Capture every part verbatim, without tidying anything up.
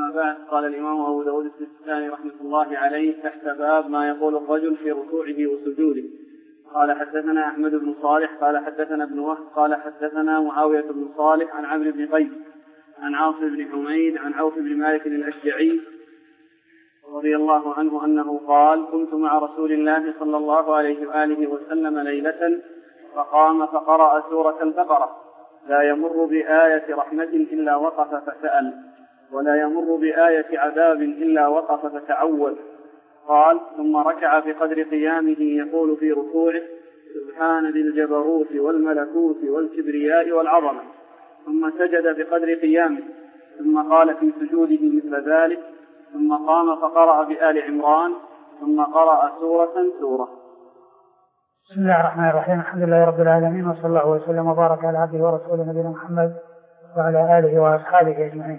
أما بعد. قال الإمام أبو داود السجستاني رحمة الله عليه تحت باب ما يقول الرجل في ركوعه وسجوده. قال حدثنا أحمد بن صالح قال حدثنا ابن وهب قال حدثنا معاوية بن صالح عن عمرو بن قيس عن عاصم بن حميد عن عوف بن مالك الأشجعي رضي الله عنه أنه قال كنت مع رسول الله صلى الله عليه وآله وسلم ليلة فقام فقرأ سورة البقرة لا يمر بآية رحمة إلا وقف فسأل ولا يمر بآية عذاب إلا وقف فتعوذ. قال ثم ركع بقدر قيامه يقول في ركوعه سبحان ذي الجبروت والملكوت والكبرياء والعظمة، ثم سجد بقدر قيامه، ثم قال في سجوده مثل ذلك، ثم قام فقرأ بآل عمران، ثم قرأ سورة سورة. بسم الله الرحمن الرحيم. الحمد لله رب العالمين، وصلى الله وسلم وبارك على عبده ورسوله نبينا محمد وعلى آله وأصحابه أجمعين.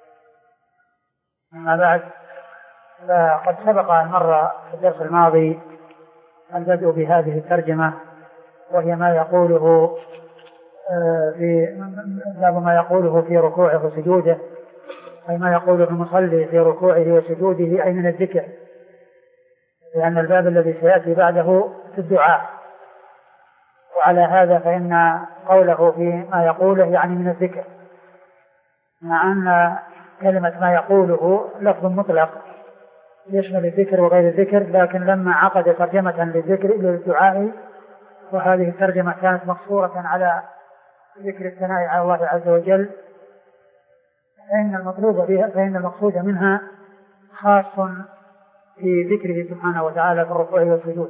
أما بعد، فقد سبق أن مر في الدرس الماضي البدء بهذه الترجمة، وهي ما يقوله في باب ما يقوله في ركوعه وسجوده، أي ما يقوله المصلي في ركوعه وسجوده، أي من الذكر، لأن الباب الذي سيأتي بعده في الدعاء. وعلى هذا فإن قوله في ما يقوله يعني من الذكر، مع أن كلمة ما يقوله لفظ مطلق يشمل الذكر وغير الذكر، لكن لما عقد ترجمة للذكر للدعاء، وهذه الترجمة كانت مقصورة على ذكر الثناء على الله عز وجل، فإن المطلوب بها فإن المقصود منها خاص في ذكره سبحانه وتعالى في الركوع والسجود.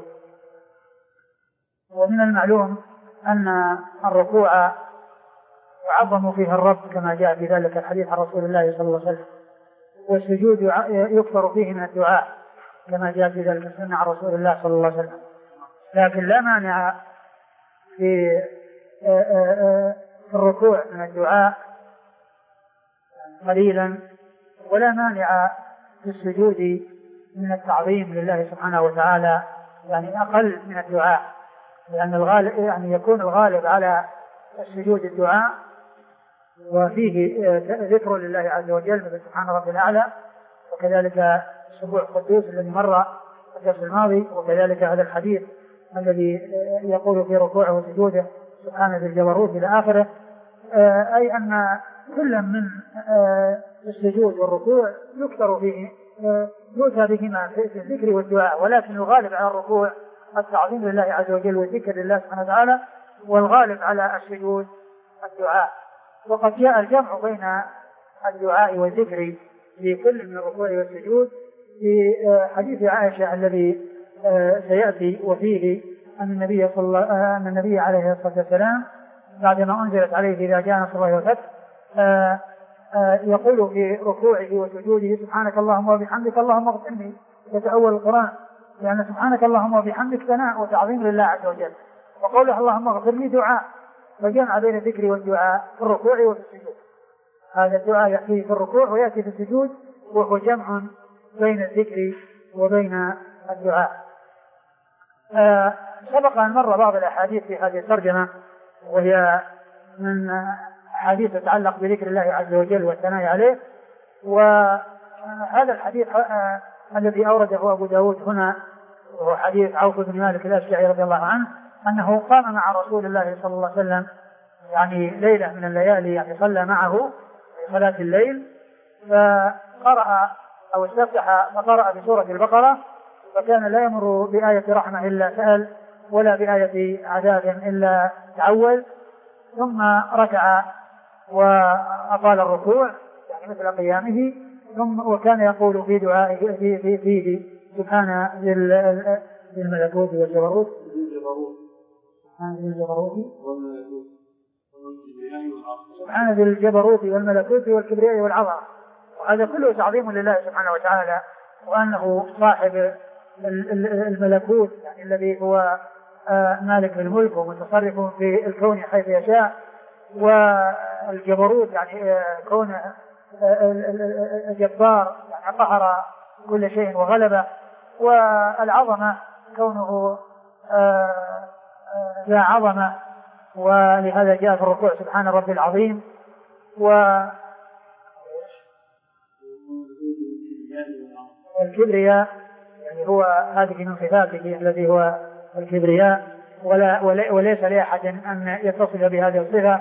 ومن المعلوم أن الركوع يعظم فيه الرب كما جاء في ذلك الحديث عن رسول الله صلى الله عليه وسلم، والسجود يكثر فيه من الدعاء كما جاء في ذلك السنة عن رسول الله صلى الله عليه وسلم. لكن لا مانع في في الركوع من الدعاء قليلا، ولا مانع في السجود من التعظيم لله سبحانه وتعالى يعني أقل من الدعاء، لأن الغالب يعني يكون الغالب على السجود الدعاء، وفيه ذكر لله عز وجل مثل سبحان ربي الأعلى، وكذلك السبوح القدوس الذي مر في الدرس الماضي، وكذلك هذا الحديث الذي يقول في ركوعه وسجوده سبحان ذي الجبروت إلى آخره. أي أن كل من السجود والركوع يكثر فيه يؤتى بهما في الذكر والدعاء، ولكن الغالب على الركوع التعظيم لله عز وجل والذكر لله سبحانه وتعالى، والغالب على السجود الدعاء. وقد جاء الجمع بين الدعاء والذكر في كل من الركوع والسجود في حديث عائشة الذي سيأتي، وفيه أن النبي صلى الله أن النبي عليه الصلاة والسلام بعدما أنزلت عليه إذا جاء نصر الله والفتح يقول في ركوعه وسجوده سبحانك اللهم وبحمدك اللهم اغفر لي، يتأول القرآن، لأن سبحانك اللهم وبحمدك ثناء وتعظيم لله عز وجل، وقوله اللهم اغفر لي دعاء، فجمع بين الذكر والدعاء في الركوع وفي السجود. هذا الدعاء يأتي في الركوع ويأتي في السجود، وهو جمع بين الذكر وبين الدعاء. آه سبق أن مر بعض الأحاديث في هذه الترجمة، وهي من حديث يتعلق بذكر الله عز وجل والثناء عليه. وهذا الحديث آه الذي أورده أبو داود هنا وهو حديث عوف بن مالك الأشجعي رضي الله عنه، أنه قام مع رسول الله صلى الله عليه وسلم يعني ليلة من الليالي، يعني صلى معه في صلاة الليل، فقرأ أو استفتح فقرأ بسورة البقرة، فكان لا يمر بآية رحمة إلا سأل، ولا بآية عذاب إلا تعوذ، ثم ركع وأطال الركوع يعني مثل قيامه، ثم وكان يقول في دعائه في في فيه سبحان ذي الملكوت والجبروت سبحان ذي الجبروت سبحان ذي الجبروت والملكوت والكبرياء والعظمة. وهذا كله تعظيم لله سبحانه وتعالى، وأنه صاحب الملكوت يعني الذي هو مالك الملك ومتصرف في الكون حيث يشاء، والجبروت يعني كون الجبار يعني قهر كل شيء وغلبه، والعظمة كونه لا عظمة، ولهذا جاء في الركوع سبحان ربي العظيم. و والكبرياء يعني هو هذه من صفاته الذي هو الكبرياء، ولا وليس لأحد أن يتصف بهذه الصفة.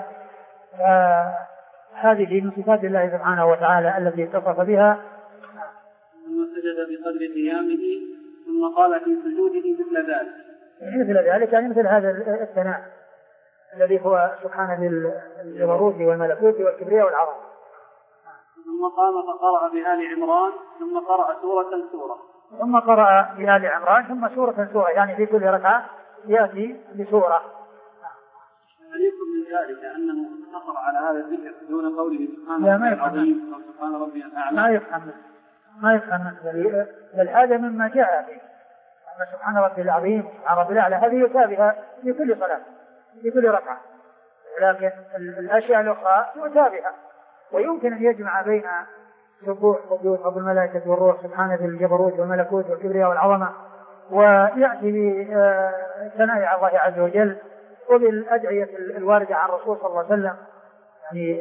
هذه من صفات الله سبحانه وتعالى التي اتصف بها. ثم سجد بقدر قيامه ثم قال في سجوده مثل ذلك. مثل ذلك يعني مثل هذا الثناء الذي هو سبحانه الجبروت والملكوت والكبرياء والعظمة. ثم قام فقرأ بآل عمران ثم قرأ سورة سورة. ثم قرأ بآل عمران ثم سورة سورة، يعني في كل ركعة يأتي بسورة. هل يكون من ذلك أنه اقتصر على هذا الذكر دون قوله سبحان ربي العظيم أو سبحان ربي الأعلى؟ ما يفهم ما يفهم بل هذا مما جاء به أن سبحان ربي العظيم سبحان ربي الأعلى هذه يتابعها في كل صلاة في كل ركعة، لكن الأشياء الأخرى يتابعها. ويمكن أن يجمع بين سبوح قدوس رب الملائكة والروح سبحانه ذي الجبروت والملكوت والكبرياء والعظمة، ويأتي بثناء على الله عز وجل وبالأدعية الواردة عن الرسول صلى الله عليه وسلم يعني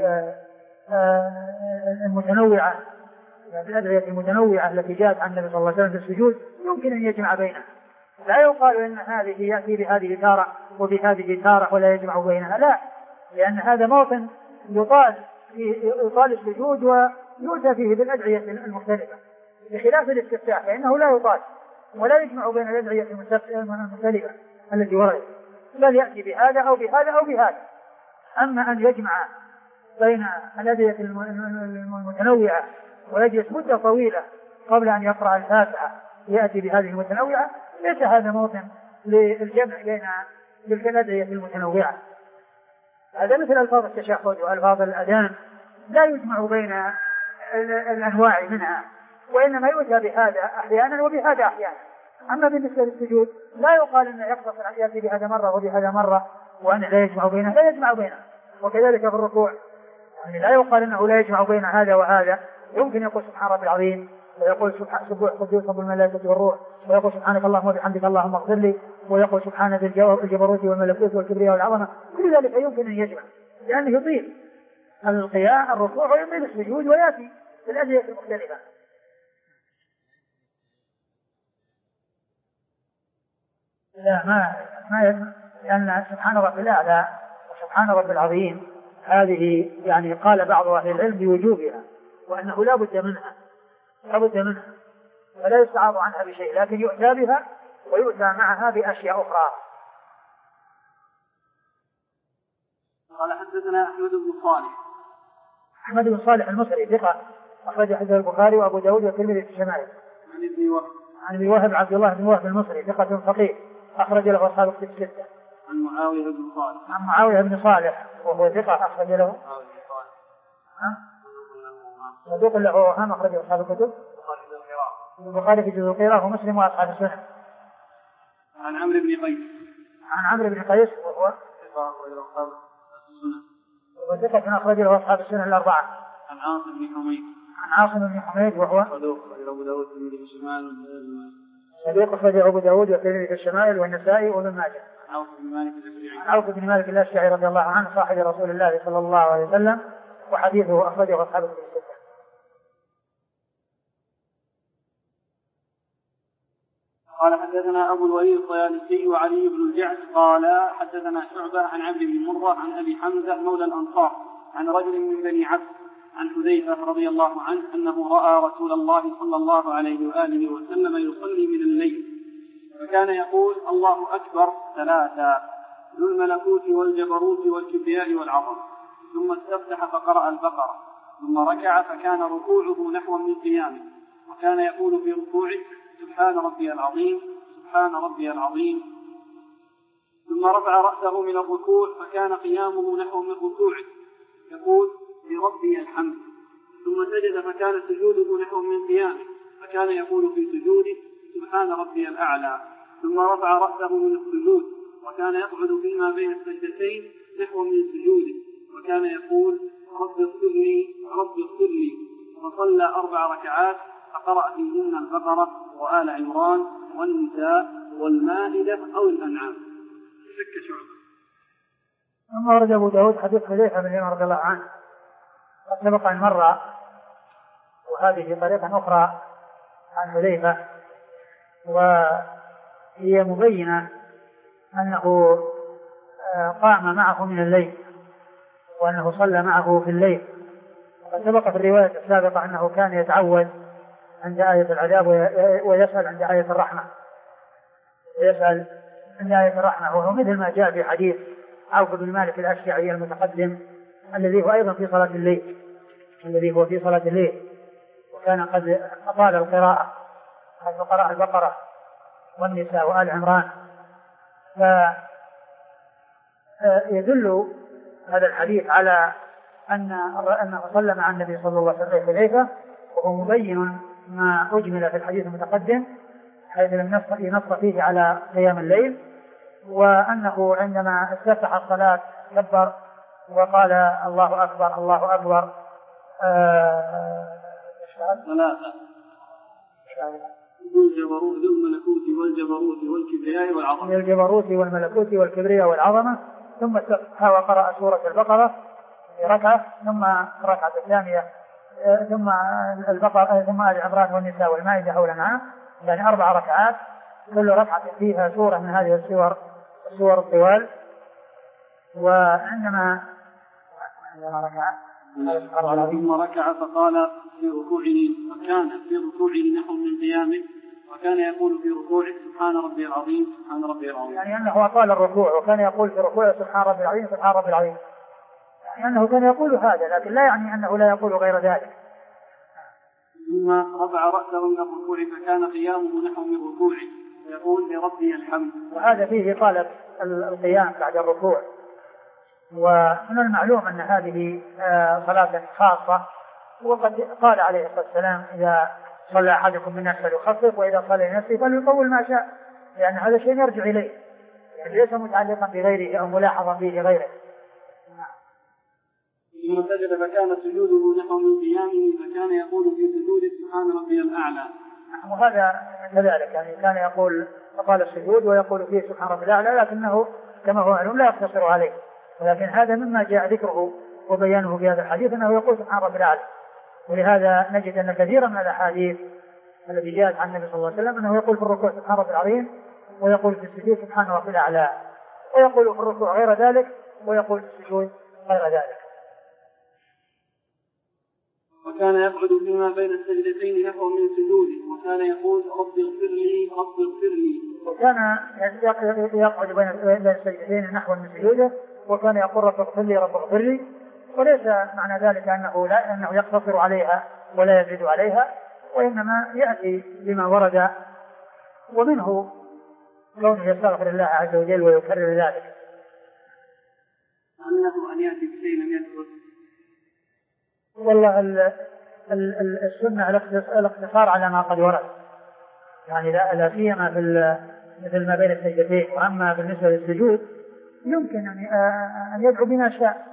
المتنوعة، الأدعية المتنوعة التي جاءت عن النبي صلى الله عليه وسلم في السجود يمكن أن يجمع بينها. لا يقال إن هذه يأتي بهذه تارة وبهذه تارة ولا يجمع بينها، لا، لأن هذا موطن يطال يطال السجود ويؤتى فيه بالأدعية المختلفة، بخلاف الاستفتاح فإنه لا يطال ولا يجمع بين الأدعية المختلفة التي وردت، بل يأتي بهذا أو بهذا أو بهذا. أما أن يجمع بين الأدعية المتنوعة ويجلس مدة طويلة قبل أن يقرأ الفاتحة يأتي بهذه المتنوعة، ليس هذا موطن للجمع بين الأدعية المتنوعة. هذا مثل ألفاظ التشهد وألفاظ الأذان لا يجمع بين الأنواع منها، وإنما يؤتى بهذا أحيانا وبهذا أحيانا. أما بالنسبة للسجود لا يقال أنه يقتصر يأتي بهذا مرة وبهذا مرة وأنه لا يجمع بينها، لا يجمع بينها. وكذلك في الركوع يعني لا يقال أنه لا يجمع بين هذا وهذا، يمكن يقول سبحان ربي العظيم ويقول سبوح قدوس رب الملائكة والروح ويقول سبحانك اللهم وبحمدك اللهم اغفر لي ويقول سبحان ذي الجبروت والملكوت والكبرياء والعظمة. كل ذلك يمكن أن يجمع لأنه يطيل القيام الركوع ويطيل السجود ويأتي بالأدعية المختلفة. لا ما ما لأن سبحان ربي الأعلى وسبحان ربي العظيم هذه يعني قال بعض أهل العلم بوجوبها وأنه لا بد منها لا بد منها ولا يستعاض عنها بشيء، لكن يؤتى بها ويؤتى معها بأشياء أخرى. قال حدثنا أحمد بن صالح. أحمد بن صالح المصري ثقة أخرج حديثه البخاري وأبو داود والترمذي في الشمائل. عن ابن وهب عن ابن وهب عبد الله بن وهب المصري ثقة فقيه أخرج له أصحاب الكتب الستة. عن معاوية بن صالح. عن معاوية بن صالح وهو ثقة أخرج له. صدوق له وهم أخرج أصحاب الكتب. البخاري في جزء القراءة ومسلم وأصحاب السنن. عن عمرو بن قيس. عن عمرو بن قيس وهو وثقة أخرج له أصحاب السنن الأربعة. عن عاصم بن حميد. عن عاصم بن حميد وهو صدوق أبو داود في الشمال. صدوق أخرج أبو داود والترمذي في الشمائل والنسائي وابن ماجه. عن عوف بن مالك الأشجعي. عن عوف بن مالك الأشجعي رضي الله عنه صاحب رسول الله صلى الله عليه وسلم وحديثه أخرجه أصحاب الكتب الستة. قال حدثنا أبو الوليد الطيالسي وعلي بن الجعد قال حدثنا شعبة عن عبد بن مرة عن أبي حمزة مولى الأنصار عن رجل من بني عبد عن حذيفة رضي الله عنه أنه رأى رسول الله صلى الله عليه وآله وسلم يصلي من الليل فكان يقول الله أكبر ثلاثا ذو الملكوت والجبروت والكبرياء والعظمة، ثم استفتح فقرأ البقرة، ثم ركع فكان ركوعه نحو من قيامه، وكان يقول في ركوعه سبحان ربي العظيم سبحان ربي العظيم، ثم رفع رأسه من الركوع فكان قيامه نحو من ركوعه يقول لربي الحمد، ثم سجد فكان سجوده نحو من قيامه فكان يقول في سجوده سبحان ربي الأعلى، ثم رفع رأسه من السجود وكان يقعد فيما بين السجدتين نحو من سجوده وكان يقول رب اغفر لي رب اغفر لي، فصلى أربع ركعات فقرأ فيهن البقرة وآل عمران والنساء والمائدة أو الأنعام. شك شعبة. ثم ورد أبو داود حديث حذيفة بن اليمان رضي الله عنه قد سبق أن مر، وهذه طريقة أخرى عن حذيفة، وهي مبينة أنه قام معه من الليل وأنه صلى معه في الليل. وقد سبق في الرواية السابقة أنه كان يتعوذ عند آية العذاب ويسأل عند آية الرحمة ويسأل عند آية الرحمة، وهو مثل ما جاء في حديث عوف بن مالك الأشجعي المتقدم الذي هو أيضا في صلاة الليل الذي هو في صلاة الليل وكان قد أطال القراءة، قد قرأ البقرة والنساء وآل عمران. فيدل هذا الحديث على أن أنه صلى مع النبي صلى الله عليه وسلم حذيفة، وهو مبين ما أجمل في الحديث المتقدم حيث لم ينص فيه على قيام الليل، وأنه عندما استفتح الصلاة كبر وقال الله أكبر الله أكبر ثلاثة الجبروت والملكوت والجبروت والكبرياء والعظمة الجبروت والملكوت والكبرياء والعظمة، ثم استفتح وقرأ سورة البقرة في ركعة، ثم الركعة الثانية ثم البقرة ثم آل عمران والنساء والمائدة حول العام، يعني أربع ركعات كل ركعة فيها سورة من هذه السور السور الطوال. وعندما عندما ركع ثم ركع فقال في ركوعه فكان في ركوعه نحو من قيامه، وكان يقول في ركوعه سبحان ربي العظيم سبحان ربي العظيم، يعني أنه أطال الركوع وكان يقول في ركوعه سبحان ربي العظيم سبحان ربي العظيم، يعني أنه كان يقول هذا، لكن لا يعني أنه لا يقول غير ذلك. ثم رفع رأسه من الركوع فكان قيامه نحو من ركوعه يقول لربي الحمد، وهذا فيه طالب القيام بعد الركوع. ومن المعلوم أن هذه صلاة خاصة، وقد قال عليه الصلاة والسلام إذا صلى أحدكم من الناس فليخفف وإذا صلى لنفسه فليطول ما شاء، لأن يعني هذا شيء يرجع إليه، يعني ليس متعلقا بغيره أو ملاحظا به لغيره. ثم سجد فكان سجوده نحو من قيامه فكان يقول في سجوده سبحان ربي الأعلى، وهذا كذلك يعني كان يقول فقال السجود ويقول فيه سبحان ربي الأعلى، لكنه كما هو معلوم لا يقتصر عليه، ولكن هذا مما جاء ذكره وبيانه في هذا الحديث أنه يقول سبحان ربي الأعلى. ولهذا نجد أن كثيرا من الأحاديث التي جاءت عن النبي صلى الله عليه وسلم أنه يقول في الركوع سبحان ربي العظيم ويقول في السجود سبحان ربي الأعلى، ويقول في الركوع غير ذلك ويقول في السجود غير ذلك. وكان يقعد فيما بين السجدتين نحو من سجوده وكان يقول رب اغفر لي رب اغفر لي، وكان يقعد بين السجدتين نحو من سجوده وكان يقول رب اغفر لي رب اغفر لي، وليس معنى ذلك أنه لا أنه يقتصر عليها ولا يزيد عليها، وإنما يأتي بما ورد، ومنه كونه يستغفر الله عز وجل ويكرر ذلك. أنه أن يأتي بشيء لم يذكر. والله ال ال ال السنة الاقتصار على ما قد ورد، يعني لا سيما في مثل ما بين السجدتين. وأما بالنسبة للسجود يمكن أن يدعو بما شاء،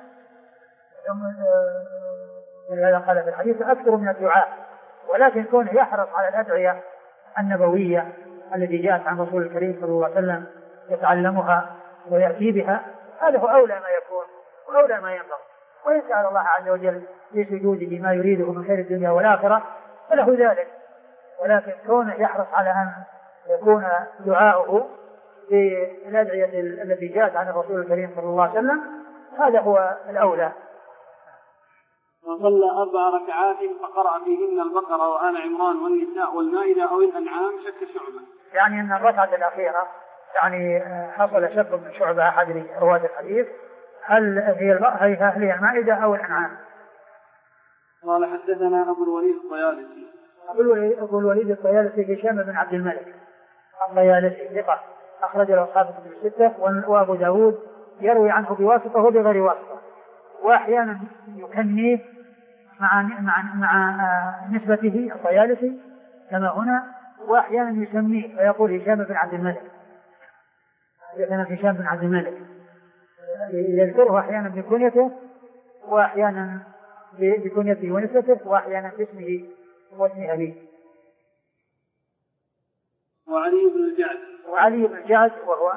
ولهذا قال في الحديث أكثر من الدعاء، ولكن كونه يحرص على الأدعية النبوية التي جاءت عن رسول الكريم صلى الله عليه وسلم يتعلمها ويأتي بها، هذا هو أولى ما يكون وأولى ما ينبغي. وإن سأل الله عز وجل في سجوده ما يريده من خير الدنيا والآخرة فله ذلك، ولكن كونه يحرص على أن يكون دعاؤه في الأدعية التي جاءت عن الرسول الكريم صلى الله عليه وسلم هذا هو الأولى. وصلى أربع ركعات فقرأ فيهن البقرة وآل عمران والنساء والمائدة أو الأنعام شك شعبة، يعني أن الركعة الأخيرة يعني حصل شك من شعبة أحد رواة الحديث هل هي هل هي المائدة أو الأنعام. قال حدثنا أبو الوليد الطيالسي أبو الوليد الطيالسي هشام بن عبد الملك الطيالسي ثقة أخرج له أصحاب الكتب الستة، وأبو داود يروي عنه بواسطة وبغير واسطة، وأحيانا يكنيه مع مع مع نسبته الطيالسي كما هنا، وأحيانا يسميه فيقول هشام بن عبد الملك، حدثنا هشام بن عبد الملك، يذكره أحيانا بكنيته وأحيانا بكنيته ونسبته وأحيانا باسمه واسم أبيه. وعلي بن الجعد وعلي بن الجعد وهو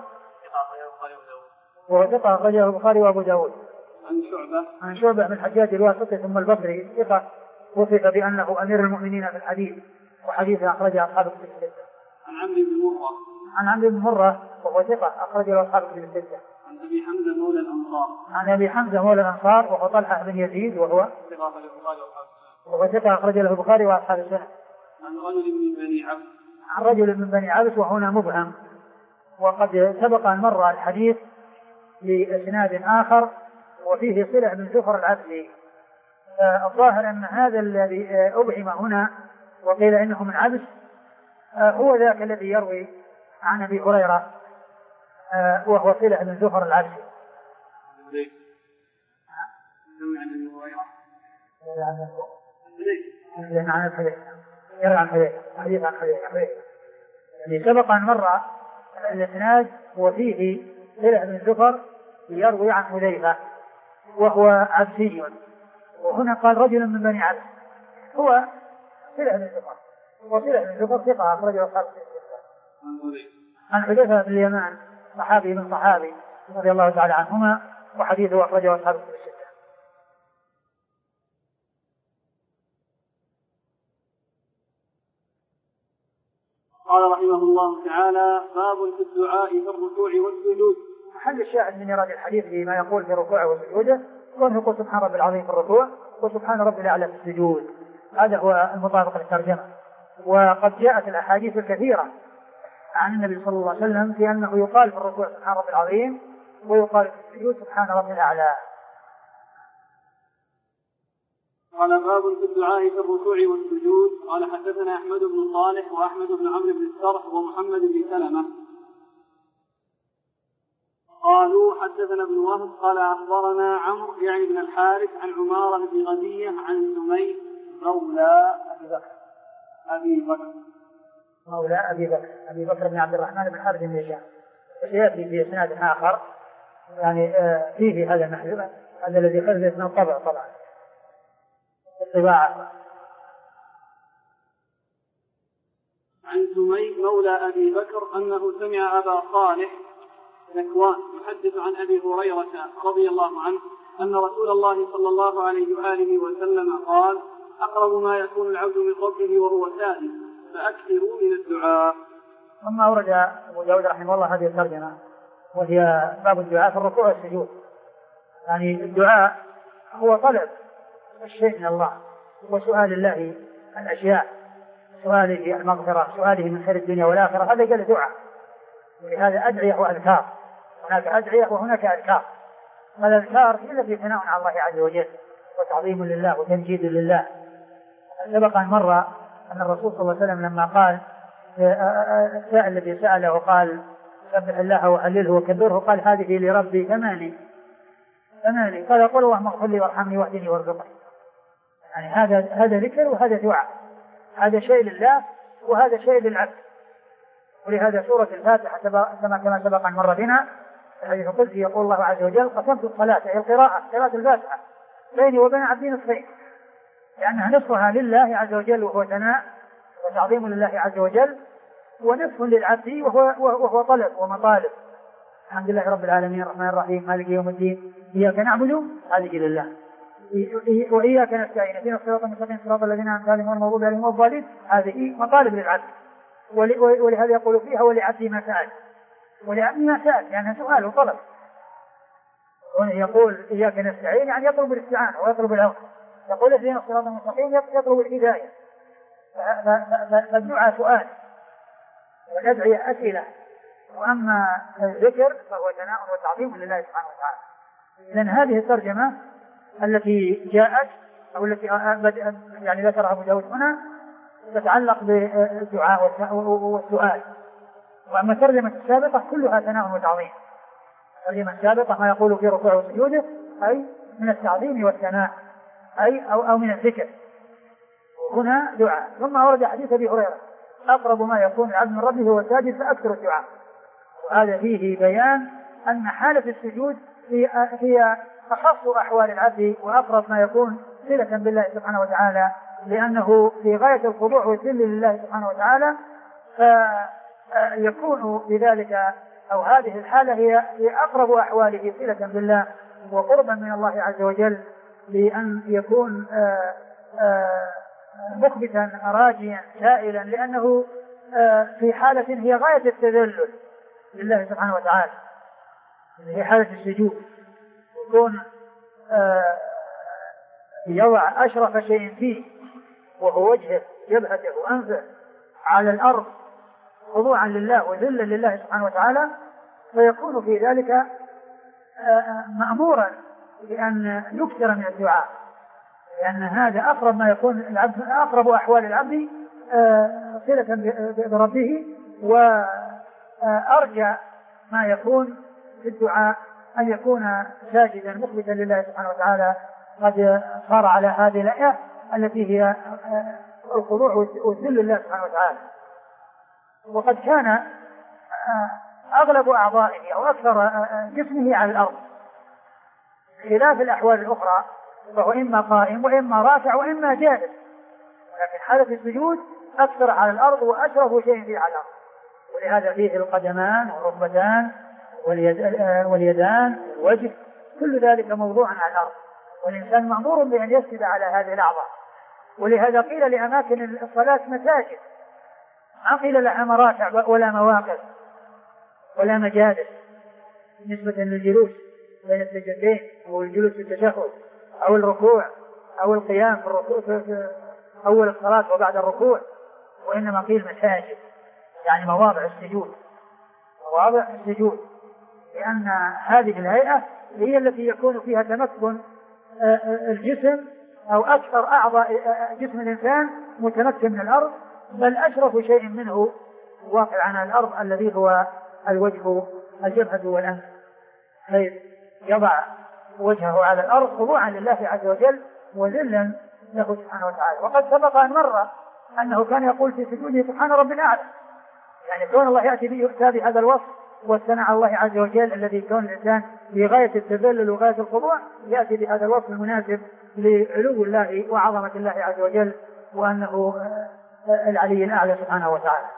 وهو ثقة أخرجه البخاري وأبو داود. عن شعبة عن شعبة بن الحجاج الواسطي ثم البصري ثقة وصف بأنه أمير المؤمنين في الحديث وحديث أخرجه أصحاب الكتب الستة. عن عمرو بن مرة عن عمرو بن مرة وهو ثقة أخرجه أصحاب الكتب الستة. عن أبي حمزة مولى الأنصار عن أبي حمزة مولى الأنصار وهو طلحة بن يزيد وهو ثقة أخرجه البخاري وأصحاب السنن. وهو ثقة أخرجه له البخاري وأصحاب السنن. عن رجل من بني عبس عن رجل من بني عبس وهنا مبهم، وقد سبق أن مر الحديث بإسناد آخر وفيه صلة بن زفر العبسي. الظاهر أن هذا الذي أبهم هنا وقيل إنه من عبس هو ذاك الذي يروي عن أبي هريرة وهو صلة بن زفر العبسي. لأن عن الحديث يروي عن حديث حديث عن حديث يعني سبق أن مر الإسناد وفيه صلة بن زفر يروي عن حذيفة وهو عبسي، وهنا قال رجل من بني عبس هو صلة بن زفر، وصلة بن زفر ثقة أخرجه أصحاب الستة. عن حذيفة بن اليمان صحابي من صحابي رضي الله تعالى عنهما وحديثه أخرجه أصحاب الستة. قال رحمه الله تعالى باب في الدعاء في الركوع والسجود. محل الشاهد من إيراد الحديث فيما يقول في ركوعه وسجوده كونه يقول سبحان ربي العظيم في الركوع وسبحان ربي الأعلى في السجود، هذا هو المطابق للترجمة. وقد جاءت الأحاديث الكثيرة عن النبي صلى الله عليه وسلم في أنه يقال في الركوع سبحان ربي العظيم ويقال في السجود سبحان ربي الأعلى. قال باب في الدعاء في الركوع والسجود. قال حدثنا أحمد بن صالح وأحمد بن عمرو بن السرح ومحمد بن سلمة قالوا حدثنا ابن وهب قال أخبرنا عمرو يعني بن الحارث عن عمارة بن غزية عن سمي مولى أبي بكر أبي بكر مولى أبي بكر أبي بكر بن عبد الرحمن بن حارث بن هشام. وسيأتي في إسناد آخر يعني فيه هذا المحذوف هذا الذي خرجت من الطبع طبعا الطباعة. عن سمي مولى أبي بكر أنه سمع أبا صالح ذكوان يحدث عن أبي هريرة رضي الله عنه أن رسول الله صلى الله عليه وآله وسلم قال أقرب ما يكون العبد من ربه وهو ساجد فأكثروا من الدعاء. ثم أورد أبو داود رحمه الله هذه الترجمة وهي باب الدعاء في الركوع والسجود. يعني الدعاء هو طلب الشيء من الله وسؤال الله الأشياء، سؤاله المغفرة، سؤاله من خير الدنيا والآخرة، هذا قال دعاء. ولهذا أدعية وأذكار، هناك أدعية وهناك أذكار. الأذكار هي التي ثناء على الله عز وجل وتعظيم لله وتمجيد لله. سبق أن مر أن الرسول صلى الله عليه وسلم لما قال السائل الذي سأله وقال سبح الله وهلله وكبره قال هذه لربي ثماني ثماني قال قل اللهم اغفر لي وارحمني واهدني وارزقني. يعني هذا هذا ذكر وهذا دعاء، هذا شيء لله وهذا شيء للعبد. ولهذا سورة الفاتحة كما كما سبق أن مر بنا الحديث القدسي يقول الله عز وجل قسمت الصلاة أي القراءة قراءة الفاتحة بيني وبين عبدي نصفين، لأنها نصفها لله عز وجل وهو ثناء وتعظيم لله عز وجل، ونصف للعبد وهو, وهو طلب ومطالب. الحمد لله رب العالمين الرحمن الرحيم مالك يوم الدين إياك نعبد هذه لله وإياك نستعين اهدنا الصراط المستقيم صراط الذين أنعمت عليهم غير المغضوب عليهم ولا الضالين، هذه مطالب للعبد. ولهذا يقول فيها ولعبدي ما سأل، ولعبدي ما سأل لأنها سؤال وطلب. يقول إياك نستعين يعني يطلب الاستعانة ويطلب العون، يقول اهدنا الصراط المستقيم يطلب الهداية. فالدعاء سؤال والأدعية أسئلة، وأما الذكر فهو ثناء وتعظيم لله سبحانه وتعالى. لأن هذه الترجمة التي جاءت أو التي يعني ذكرها أبو داود هنا تتعلق بالدعاء والسؤال، وأما الترجمة السابقة كلها ثناء وتعظيم. الترجمة السابقة ما يقول في ركوعه وسجوده أي من التعظيم والثناء أي أو, أو من الذكر، هنا دعاء. ثم ورد حديث أبي هريرة أقرب ما يكون العبد من ربه هو ساجد فأكثر الدعاء، وهذا فيه بيان أن حالة السجود هي أخص أحوال العبد وأقرب ما يكون صلة بالله سبحانه وتعالى، لأنه في غاية الخضوع والذل لله سبحانه وتعالى، فيكون بذلك أو هذه الحالة هي أقرب أحواله صلة بالله وقربا من الله عز وجل، لأن يكون آآ آآ مخبتا راجيا سائلا، لأنه في حالة هي غاية التذلل لله سبحانه وتعالى، في حالة السجود، يكون يضع أشرف شيء فيه وهو وجهه جبهته وأنفه على الأرض خضوعا لله وذلا لله سبحانه وتعالى، فيكون في ذلك مأمورا بأن يكثر من الدعاء، لأن هذا أقرب ما يكون العبد، أقرب أحوال العبد صلة بربه، وأرجى ما يكون في الدعاء أن يكون ساجدا مخبتا لله سبحانه وتعالى، قد صار على هذه الآية التي هي الخضوع والذل لله سبحانه وتعالى. وقد كان أغلب أعضائه أو أكثر جسمه على الأرض، خلاف الأحوال الأخرى، فهو إما قائم وإما رافع وإما جالس، ولكن حالة السجود أكثر على الأرض وأشرف شيء فيه على الأرض، ولهذا فيه القدمان والركبتان واليدان والوجه، كل ذلك موضوع على الأرض، والإنسان مأمور بأن يسجد على هذه الأعضاء. ولهذا قيل لأماكن الصلاة مساجد، ما قيل لها مراكع ولا مواقف ولا مجالس، نسبة للجلوس بين السجدتين أو الجلوس في التشهد أو الركوع أو القيام في الركوع في أول الصلاة وبعد الركوع، وإنما قيل مساجد يعني مواضع السجود، مواضع السجود، لأن هذه الهيئة هي التي يكون فيها تمكن الجسم أو أكثر أعضاء جسم الإنسان متمكن من الأرض، بل أشرف شيء منه واقع على الأرض الذي هو الوجه الجبهة والأنف، حيث يضع وجهه على الأرض خضوعا لله عز وجل وذلا له سبحانه وتعالى. وقد سبق أن مر أنه كان يقول في سجوده سبحان رب الأعلى، يعني كون الله يأتي به بهذا الوصف والثناء على الله عز وجل الذي كون الإنسان في غاية التذلل وغاية الخضوع، يأتي بهذا الوصف المناسب لعلو الله وعظمة الله عز وجل، وأنه العلي الأعلى سبحانه وتعالى.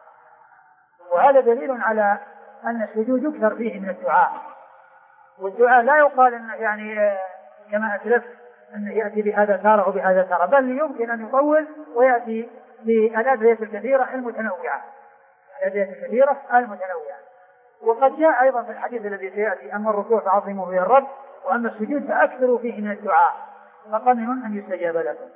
وهذا دليل على أن السجود يكثر فيه من الدعاء، والدعاء لا يقال أنه يعني كما أسلفت أنه يأتي بهذا تارة وبهذا تارة، بل يمكن أن يطول ويأتي بالأدعية الكثيرة المتنوعة، الأدعية الكثيرة المتنوعة. وقد جاء أيضا في الحديث الذي سيأتي: أما الركوع فعظموا به الرب، وأما السجود فأكثروا فيه من الدعاء فقمن أن يستجاب لكم.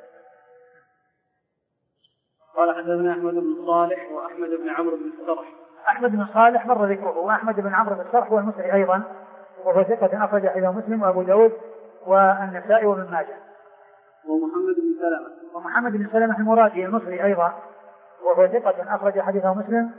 قال حدثنا أحمد بن صالح وأحمد بن عمرو بن السرح. أحمد بن صالح مر ذكره، وأحمد بن عمرو بن السرح هو المصري أيضا، وهو ثقة أخرج حديثه مسلم وأبو داود والنسائي وابن ماجه. ومحمد بن سلمة ومحمد بن سلمة المرادي المصري أيضا، وهو ثقة أخرج حديثه مسلم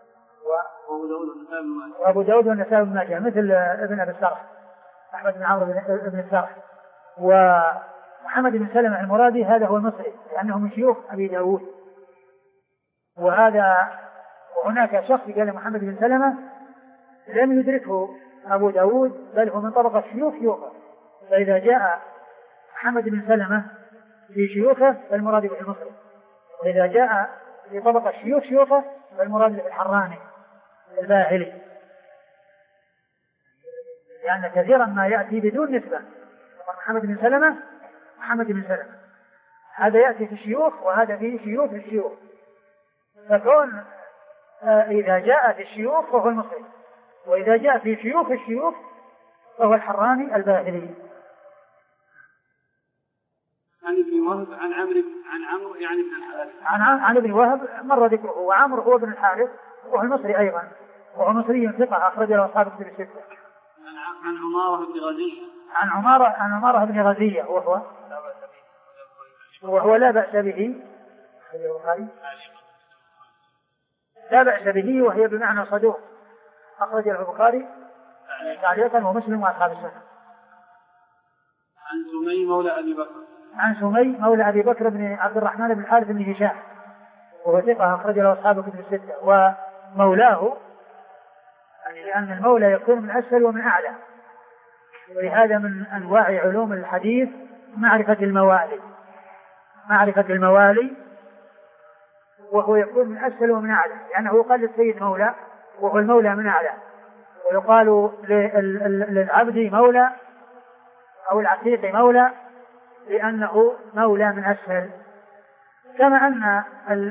وأبو داود والنسائي وابن ماجه، مثل ابن أبي السرح أحمد بن عمرو بن السرح. ومحمد بن سلمة المرادي هذا هو المصري لأنه من شيوخ أبي داود. وهذا وهناك شخص قال محمد بن سلمة لم يدركه أبو داود، بل هو من طبقة شيوخ شيوخه، فإذا جاء محمد بن سلمة في شيوخه فالمراد به المصري، وإذا جاء في طبقة شيوخ شيوخه فالمراد به الحراني الباهلي، لأن يعني كثيرا ما يأتي بدون نسبة، محمد بن سلمة محمد بن سلمة هذا يأتي في الشيوخ وهذا في شيوخ الشيوخ، فكون إذا جاء في الشيوخ فهو المصري، وإذا جاء في شيوخ الشيوخ فهو الحراني الباهلي. عن ابن وهب عن عمرو عن عمرو يعني ابن الحارث عن عن ابن وهب مر ذكره، وعمرو هو ابن الحارث وهو المصري أيضا، وهو مصري ثقة أخرج له أصحاب الكتب الستة. عن عمارة بن غزية عن عمارة عن عمارة بن غزية وهو وهو لا بأس به لا بأس به وهي بمعنى صدوق، أخرج له البخاري تعليقا ومسلم وأصحاب السنة. عن سمي مولى أبي بكر عن سمي مولى أبي بكر بن عبد الرحمن بن الحارث بن هشام، وهو ثقة أخرج له أصحاب الكتب الستة. ومولاه يعني لأن المولى يكون من أسفل ومن أعلى، ولهذا من أنواع علوم الحديث معرفة الموالي معرفة الموالي وهو يكون من أسفل ومن أعلى، لأنه يقال للسيد مولى وهو المولى من أعلى، ويقال للعبد مولى أو العتيق مولى لأنه مولى من أسفل. كما أن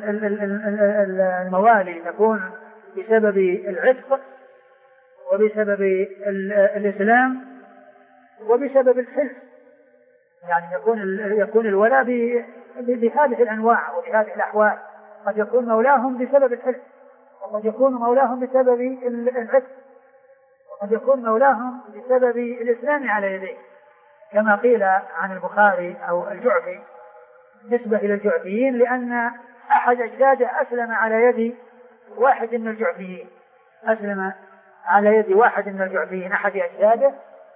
الموالي تكون بسبب العتق وبسبب الإسلام وبسبب الحلف، يعني يكون يكون الولاء بهذه الأنواع وبهذه الأحوال. قد يكون مولاهم بسبب الحلف، وقد يكون مولاهم بسبب العتق، وقد يكون مولاهم بسبب الإسلام على يديه، كما قيل عن البخاري أو الجعفي نسبة إلى الجعفيين، لأن أحد أجداده أسلم على يد واحد من الجعفيين، أسلم على يد واحد من الجعفيين أحد أجداده،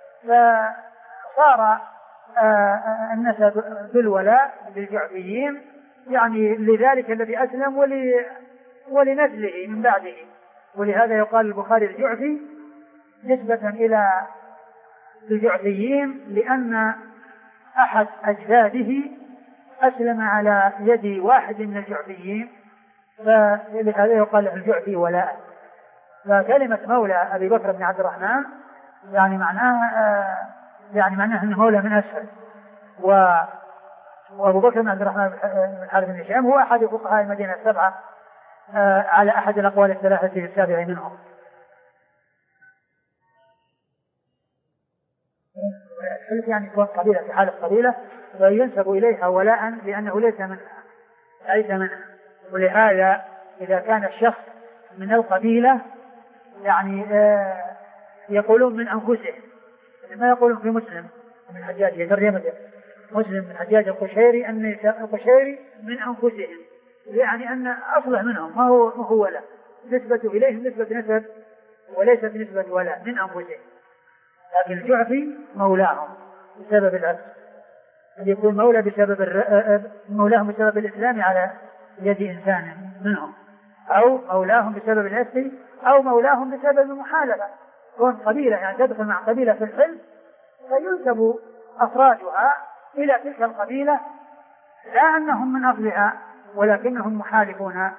فصار النسب بالولاء للجعفيين، يعني لذلك الذي أسلم ولنسله من بعده. ولهذا يقال البخاري الجعفي نسبة إلى الجعفيين، لأن أحد أجداده أسلم على يد واحد من الجعفيين، فلهذا يقال الجعفي ولاء. فكلمة مولى أبي بكر بن عبد الرحمن يعني معناها يعني معناها أنه مولى من أسفل. وأبو بكر بن عبد الرحمن بن الحارث بن هشام هو أحد فقهاء المدينة السبعة على أحد الأقوال الثلاثة السابعة منهم. الحلف يعني يكون قبيلة في حال القبيلة وينسب إليها ولاء لأنه ليس منها ليس منها ولهذا إذا كان الشخص من القبيلة يعني آه يقولون من أنفسهم، ما يقولون في مسلم من حجاج يترجمة مسلم من حجاج القشيري أن القشيري من أنفسهم، يعني أن أصلح منهم ما هو ما هو ولا نسبة إليهم نسبة نسب وليست نسبة ولا من أنفسهم. لكن الجعفي مولاهم بسبب العبد، أن يكون مولى بسبب مولاهم بسبب الإسلام على يد إنسان منهم، أو مولاهم بسبب العتق، أو مولاهم بسبب المحالفة. كون قبيلة يعني تدخل مع قبيلة في الحلف فينسب أفرادها إلى تلك القبيلة، لا أنهم من أصلها ولكنهم محالفون لها.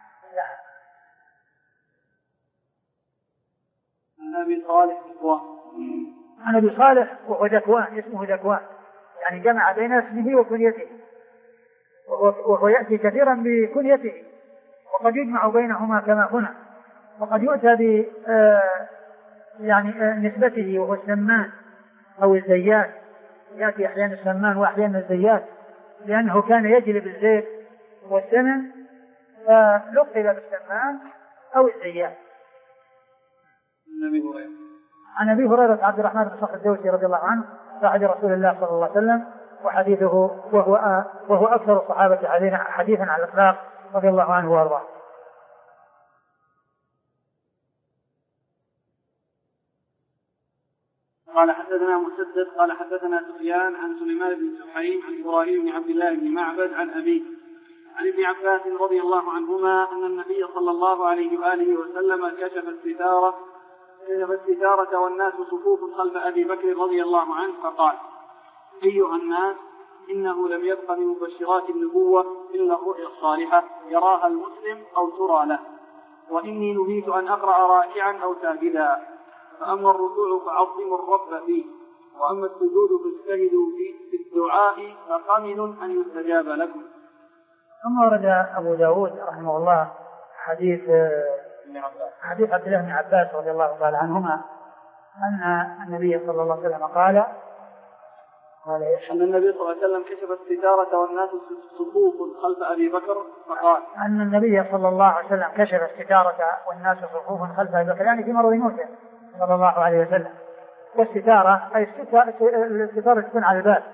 عن أبي صالح عن أبي صالح وهو ذكوان، اسمه ذكوان، يعني جمع بين اسمه وكنيته، وهو يأتي كثيرا بكنيته، وقد يجمع بينهما كما هنا، وقد يؤتى ب يعني نسبته وهو السمان أو الزيات، يأتي أحيانا السمان وأحيانا الزيات، لأنه كان يجلب الزيت والسمن فلقب بالسمان أو الزيات. عن أبي هريرة عبد الرحمن بن صخر الدوسي رضي الله عنه صاحب رسول الله صلى الله عليه وسلم، وحديثه وهو وهو أكثر الصحابة حديثا على الإطلاق رضي الله عنه وارضاه. قال حدثنا مسدد قال حدثنا سفيان عن سليمان بن سحيم عن إبراهيم بن عبد الله بن معبد عن أبيه عن ابن عباس رضي الله عنهما أن النبي صلى الله عليه وآله وسلم كشف الستارة كشف الستارة والناس صفوف خلف أبي بكر رضي الله عنه فقال: أيها الناس، إنه لم يبق من مبشرات النبوة إلا الرؤيا الصالحة يراها المسلم أو ترى له، وإني نهيت أن أقرأ راكعا أو ساجدا، فأما الركوع فعظموا الرب فيه، وأما السجود فاجتهدوا في الدعاء فقمن أن يستجاب لكم. ثم ورد أبو داود رحمه الله حديث حديث عبد الله بن عباس رضي الله تعالى عنهما أن النبي صلى الله عليه وسلم قال قال أن النبي صلى الله عليه وسلم كشف الستارة والناس صفوف خلف أبي بكر فقال أن النبي صلى الله عليه وسلم كشف الستارة والناس صفوف خلف أبي بكر، يعني في مرض موته صلى الله عليه وسلم. والستارة أي الستارة تكون على الباب،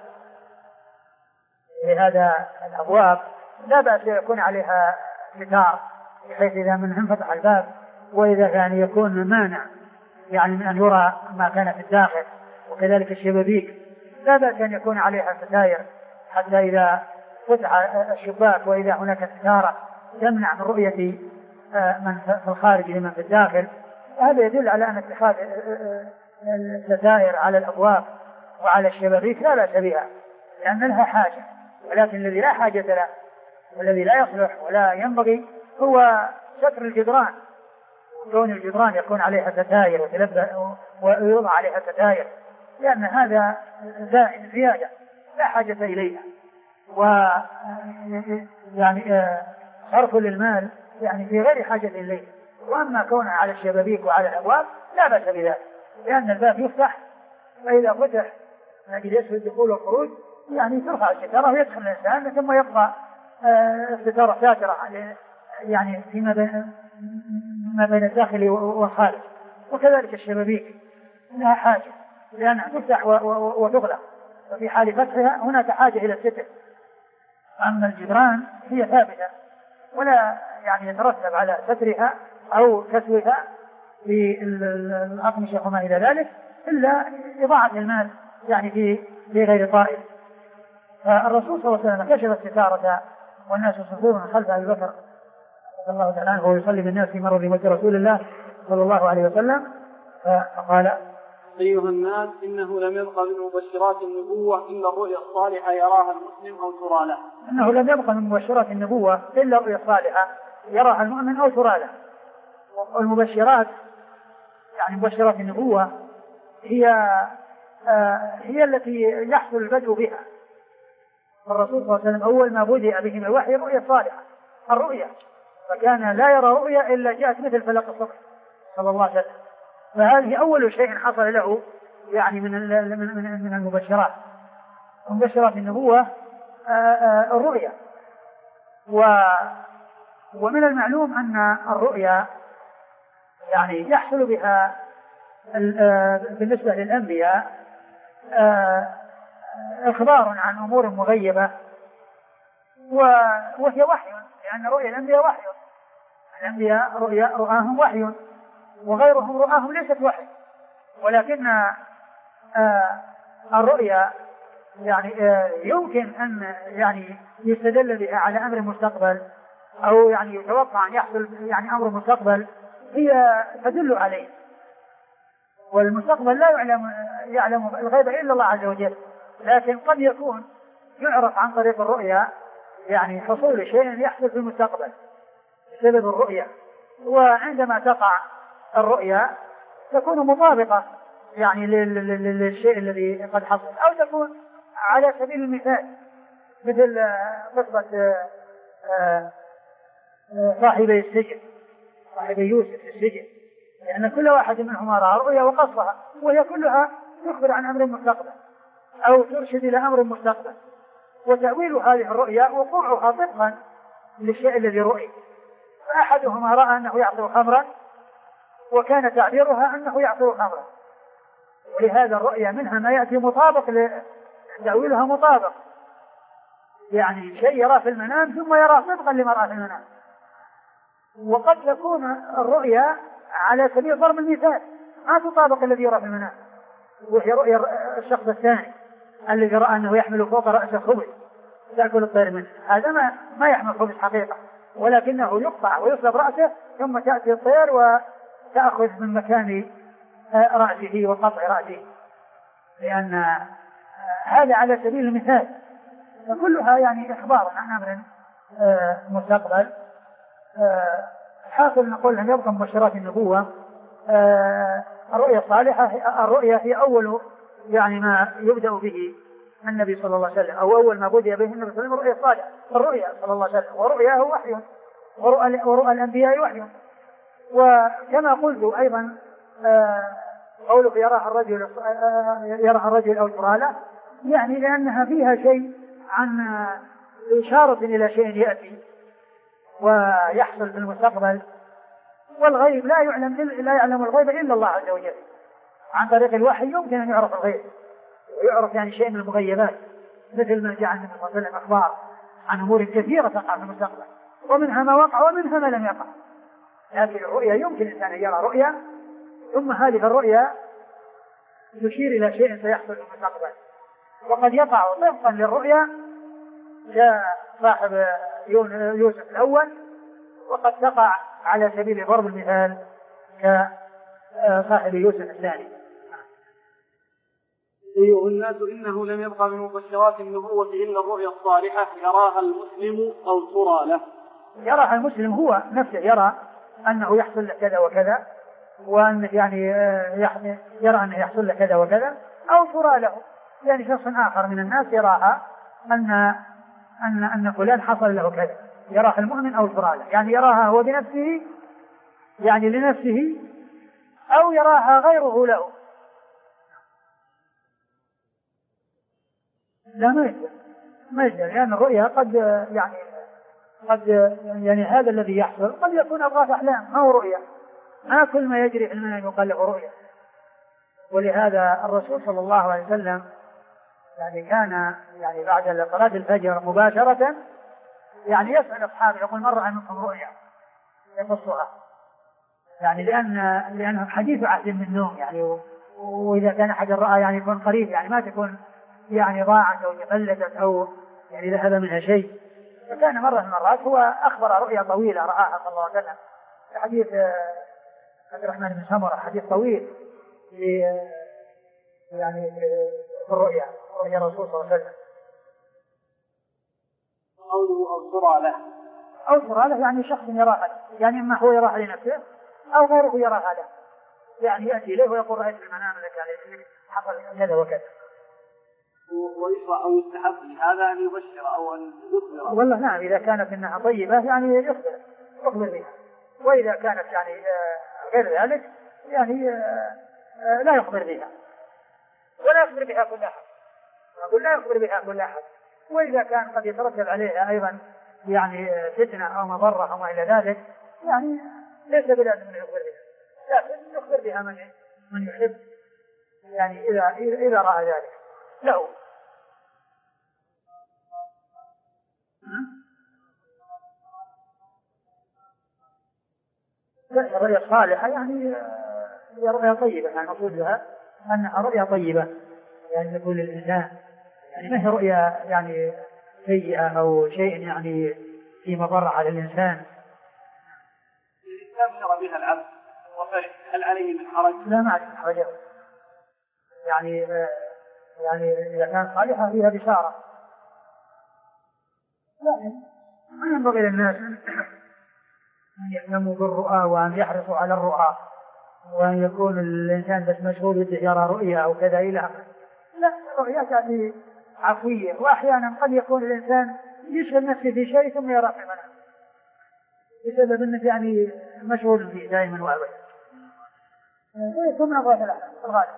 لهذا الأبواب لا بأس يكون عليها ستار، بحيث إذا من انفتح الباب وإذا كان يكون مانع يعني من أن يرى ما كان في الداخل، وكذلك الشبابيك لا بأس أن يكون عليها ستائر، حتى إذا فتح الشباك وإذا هناك ستارة تمنع من رؤية من في الخارج لمن في الداخل. هذا يدل على أن اتخاذ الستائر على الأبواب وعلى الشبابيك لا بأس بها، لأن لها حاجة. ولكن الذي لا حاجة له والذي لا يصلح ولا ينبغي هو ستر الجدران، كون الجدران يكون عليها ستائر ويوضع عليها ستائر، لأن هذا زائد زيادة لا حاجة إليها. يعني صرف للمال يعني في غير حاجة إليه. وأما كونها على الشبابيك وعلى الأبواب لا بأس بذلك، لأن الباب يفتح، فإذا فتح نجد يسهل الدخول والخروج، يعني ترفع الستارة ويدخل الإنسان، ثم يبقى الستارة ساترة يعني فيما بين ما بين الداخل والخارج. وكذلك الشبابيك لها حاجة لأنها تفتح وتغلق، وفي حال فتحها هناك حاجة إلى الستر. أما الجدران هي ثابتة ولا يعني يترتب على سترها أو كسوها في الأقمشة وما إلى ذلك إلا إضاعة المال يعني في في غير طائل. فالرسول صلى الله عليه وسلم كشف الستارة والناس يصفون خلف أبي بكر رضي الله تعالى عنه ويصلي بالناس في مرض موت رسول الله صلى الله عليه وسلم، فقال: أيها الناس، إنه لم يبق من مبشرات النبوة إلا الرؤيا الصالحة يراها المسلم أو ترى له. إنه لم يبق من مبشرات النبوة إلا الرؤيا الصالحة يراها المؤمن أو ترى له. والمبشرات يعني مبشرات النبوة هي آه هي التي يحصل البدء بها. الرسول صلى الله عليه وسلم أول ما بدأ به من الوحي الرؤيا الصالحة، الرؤيا، فكان لا يرى رؤيا إلا جاءت مثل فلق الصبح صلى الله عليه وسلم. فهذه أول شيء حصل له يعني من من من المبشرات. مبشرات النبوة الرؤيا. ومن المعلوم أن الرؤيا يعني يحصل بها بالنسبة للأنبياء إخبار عن أمور مغيبة، وهي وحي، لأن رؤيا الأنبياء وحي. الأنبياء رؤيا رؤاهم وحي، وغيرهم رؤاهم ليست وحي. ولكن آه الرؤيا يعني آه يمكن أن يعني يستدل بها على أمر مستقبل، أو يعني يتوقع أن يحصل يعني أمر مستقبل هي تدل عليه. والمستقبل لا يعلم يعلم الغيب إلا الله عز وجل، لكن قد يكون يعرف عن طريق الرؤيا يعني حصول شيء يحصل في المستقبل بسبب الرؤيا. وعندما تقع الرؤيا تكون مطابقة يعني للشيء الذي قد حصل، أو تكون على سبيل المثال مثل قصة صاحبي السجن، صاحبي يوسف في السجن، لأن كل واحد منهما رأى رؤيا وقصها، وهي كلها تخبر عن أمر مستقبل أو ترشد إلى أمر مستقبل. وتأويل هذه الرؤيا وقوعها طبقا للشيء الذي رؤي. فأحدهما رأى أنه يعصر خمرا، وكان تعبيرها أنه يعصر خمرا، ولهذا الرؤيا منها ما يأتي مطابق لتأويلها مطابق، يعني شيء يراه في المنام ثم يراه طبقا لما رأى في المنام. وقد تكون الرؤيا على سبيل ضرب المثال ما تطابق الذي يرى في المنام، وهي رؤيا الشخص الثاني الذي رأى أنه يحمل فوق رأسه خبز تأكل الطير منه. هذا ما, ما يحمل خبز حقيقة، ولكنه يقطع ويصلب رأسه ثم تأتي الطير وتأخذ من مكان رأسه وقطع رأسه، لأن هذا على سبيل المثال. فكلها يعني إخبار عن أمر مستقبل. حاصل نقول لم يبقى مبشرات النبوة الرؤيا الصالحة. الرؤيا هي أول يعني ما يبدأ به النبي صلى الله عليه وسلم، أو أول ما بدأ به النبي صلى الله عليه وسلم الرؤيا الصالحة، الرؤيا صلى الله عليه وسلم. ورؤياه وحي، ورؤى, ورؤى الأنبياء وحي. وكما قلت أيضا قولك يراها الرجل يراها الرجل أو ترى له، يعني لأنها فيها شيء عن إشارة إلى شيء يأتي ويحصل في المستقبل. والغيب لا يعلم لا يعلم الغيب إلا الله عز وجل. عن طريق الوحي يمكن أن يعرف الغيب، ويعرف يعني شيء من المغيبات، مثل ما جاء النبي صلى الله عليه وسلم أخبار عن أمور كثيرة تقع في المستقبل، ومنها ما وقع ومنها ما لم يقع. لكن الرؤيا يمكن الإنسان أن يرى رؤيا، ثم هذه الرؤيا تشير إلى شيء سيحصل في المستقبل، وقد يقع طبقا للرؤيا كصاحب يوسف الأول، وقد تقع على سبيل ضرب المثال كصاحب يوسف الثاني. أيها الناس، إنه لم يبقى من مبشرات النبوة إلا الرؤيا الصالحة يراها المسلم أو ترى له. يراها المسلم هو نفسه، يرى أنه يحصل له كذا وكذا، وأن يعني يرى أنه يحصل له كذا وكذا، أو ترى له يعني شخص آخر من الناس يراها أن أن أن فلان حصل له كذا. يراها المؤمن أو ترى له، يعني يراها هو بنفسه يعني لنفسه أو يراها غيره له. لا ما يجب ما يجب لأن الرؤيا قد يعني قد يعني هذا الذي يحصل قد يكون أضغاث أحلام ما هو رؤيا، ما كل ما يجري في المنام يقال له رؤيا. ولهذا الرسول صلى الله عليه وسلم يعني كان يعني بعد صلاة الفجر مباشرة يعني يسأل أصحابه يقول من رأى منكم رؤيا يقصها، يعني لأن لأنه حديث عهد من النوم يعني، وإذا كان أحد رأى يعني يكون قريب يعني ما تكون يعني ضاعت أو تفلتت أو يعني ذهب منها شيء. فكان مرة من المرات هو أخبر رؤيا طويلة رآها صلى الله عليه وسلم، حديث عبد الرحمن بن سمرة حديث طويل في يعني في الرؤيا رؤيا الرسول صلى الله عليه وسلم. قوله أو ترى له أو ترى له يعني شخص يراها يعني إما هو يراها لنفسه أو غيره يراها له، يعني يأتي إليه ويقول رأيت المنام لك يعني حصل كذا وكذا. ويشرع أو يستحب هذا أن يبشر أو أن يخبر. والله نعم إذا كانت إنها طيبة يعني يخبر يخبر بها، وإذا كانت يعني غير ذلك يعني لا يخبر بها ولا يخبر بها كل أحد، أقول لا يخبر بها كل أحد. وإذا كان قد يترتب عليها أيضا يعني فتنة أو مضرة أو ما إلى ذلك يعني ليس بلازم أن يخبر بها، لكن يخبر بها من من يحب يعني إذا إذا رأى ذلك له. الرؤيا الصالحة يعني هي رؤيا طيبة، يعني نقول لها أنها رؤيا طيبة يعني تقول الإنسان يعني ما هي رؤيا يعني سيئة أو شيء يعني في مضرة على الإنسان. الإسلام شرع بها العبد وفرح هل عليه من حرج؟ لا ما عليه من حرج يعني يعني إذا كانت صالحة فيها بشارة، لكن ما ينبغي للناس أن يهتموا بالرؤى وأن يحرصوا على الرؤى وأن يكون الإنسان بس مشغول بده يرى رؤيا أو كذا إلى آخره. لا، الرؤيا يعني عفوية، وأحيانا قد يكون الإنسان يشغل نفسه في شيء ثم يرى في منام بسبب أنه يعني مشغول فيه دائما وأبدا، ويكون من أضغاث الأحلام الغالب.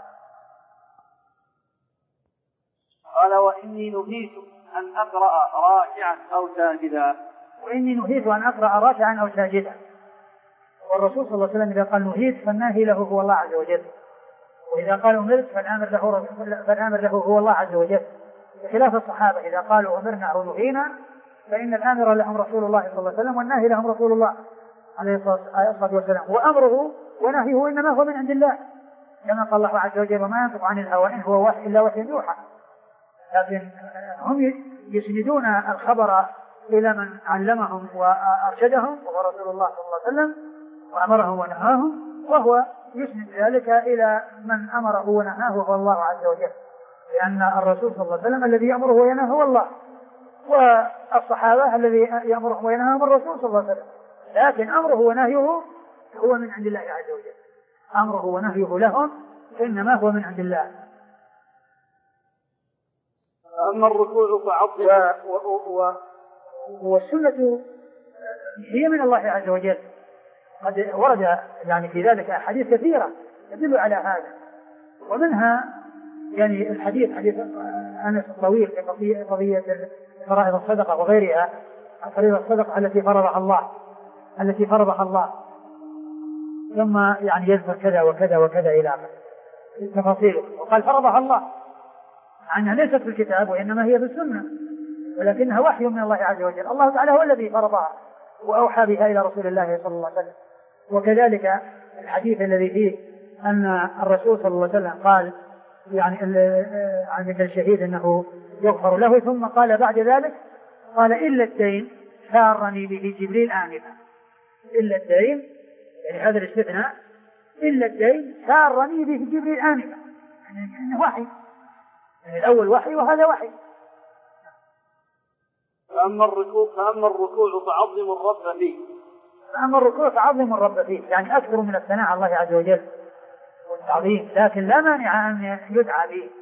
قال وإني نهيت أن أقرأ راكعا أو ساجدا. وإني نهيت أن أقرأ راكعا أو ساجدا، والرسول صلى الله عليه وسلم إذا قال نهيت فالناهي له هو الله عز وجل، وإذا قال أمرت فالآمر له فالآمر له هو الله عز وجل، بخلاف الصحابة إذا قالوا أمرنا أو نهينا فإن الآمر لهم رسول الله صلى الله عليه وسلم والناهي لهم رسول الله عليه الصلاة والسلام، وأمره ونهيه إنما هو من عند الله، كما قال الله عز وجل وما ينطق عن الهوى إن هو وحي إلا وحي يوحى. لكن هم يسندون الخبر إلى من علمهم وأرشدهم وهو رسول الله صلى الله عليه وسلم وأمرهم ونهاهم، وهو يسند ذلك إلى من أمره ونهاه هو الله عز وجل، لأن الرسول صلى الله عليه وسلم الذي يأمره وينهاه هو الله، والصحابة الذي يأمرهم وينهاهم الرسول صلى الله عليه وسلم، لكن أمره ونهيه هو من عند الله عز وجل، أمره ونهيه لهم إنما هو من عند الله. أما الركوع فعظم و... و... و... والسنة هي من الله عز وجل، قد ورد يعني في ذلك أحاديث كثيرة تدل على هذا، ومنها يعني الحديث حديث أنس الطويل في قضية فرائض الصدقة وغيرها، فرائض الصدقة التي فرضها الله التي فرضها الله ثم يعني يذكر كذا وكذا وكذا إلى آخره تفاصيله، وقال فرضها الله مع أنها ليست في الكتاب وإنما هي في السنة، ولكنها وحي من الله عز وجل، الله تعالى هو الذي فرضها وأوحى بها إلى رسول الله صلى الله عليه وسلم. وكذلك الحديث الذي فيه أن الرسول صلى الله عليه وسلم قال يعني عن مثل الشهيد أنه يغفر له، ثم قال بعد ذلك قال إلا الدين سارني به جبريل آنفا، إلا الدين يعني هذا الاستثناء، إلا الدين سارني به جبريل آنفا، يعني إنه وحي، يعني الأول وحي وهذا وحي. فأما الركوع فأما الركوع فعظم الرب فيه فأما الركوع فعظم الرب فيه، يعني أكثر من الثناء على الله عز وجل والتعظيم، لكن لا مانع أن يدعى به،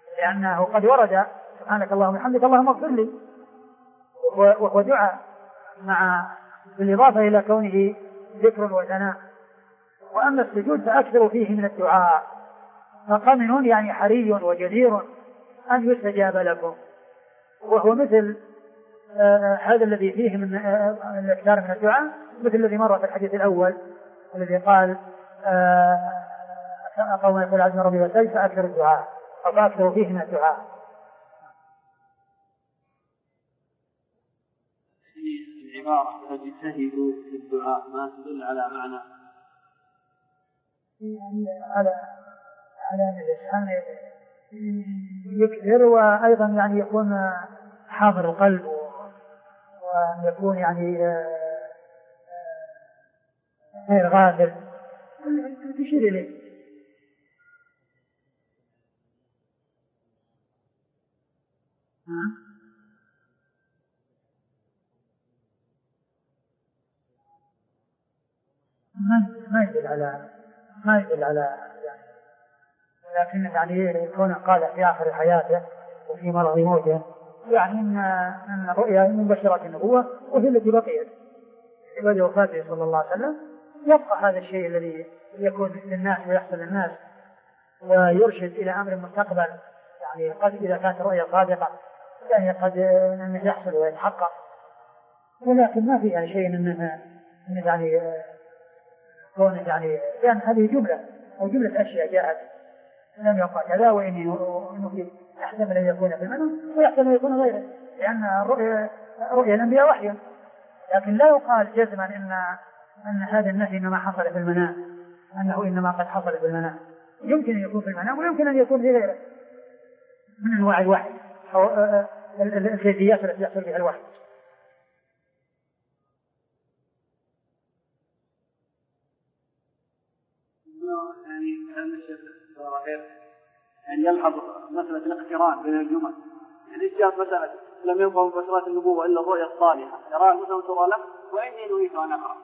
لأنه قد ورد سبحانك اللهم وبحمدك اللهم اغفر لي، وهو دعاء مع بالإضافة إلى كونه ذكر وثناء. وأما السجود فأكثر فيه من الدعاء، فقمن يعني حري وجدير أن يستجاب لكم، وهو مثل آه هذا الذي فيه من آه الإكثار من الدعاء، مثل الذي مر في الحديث الأول الذي قال آه قوم يقول عز ربي وسجد فأكثر الدعاء، أو فأكثر فيه من الدعاء. العبارة تجتهدوا في الدعاء ما تدل على معنى يعني على على أن الإنسان يكثر، وأيضا يعني يكون حاضر القلب، وأن يكون يعني غير غافل. تشير إليه ما يدل على ما يدل على يعني، لكن يعني يكون قال في آخر حياته وفي مرض موته يعني إن أن الرؤيا من بشرة النبوة، وهي التي بقيت بعد وفاته صلى الله عليه وسلم. يبقى هذا الشيء الذي يكون للناس ويحصل للناس ويرشد إلى أمر مستقبل، يعني قد إذا كانت الرؤيا صادقة يعني قد أنه يحصل ويتحقق، ولكن ما في يعني شيء منه يعني كون يعني، لأن هذه جملة أو جملة أشياء جاءت لم يقع كذا، وإنه في يحتمل أن يكون في المنام ويحتمل أن يكون غيره، لأن الرؤيا رؤيا الأنبياء وحي، لكن لا يقال جزما إن أن هذا النهي إنما حصل في المنام، أنه إنما قد حصل في المنام. يمكن أن يكون في المنام ويمكن أن يكون في غيره من أنواع الوحي أو الكيفيات التي يحصل بها الوحي. يعني كان الشيخ يعني يلحظ مسألة الاقتران بين الجمل، يعني جاءت مسألة لم يبقى من بشرات النبوة إلا الرؤيا الصالحة يرى المسلم ترى له وإني نريد أن أقرأ.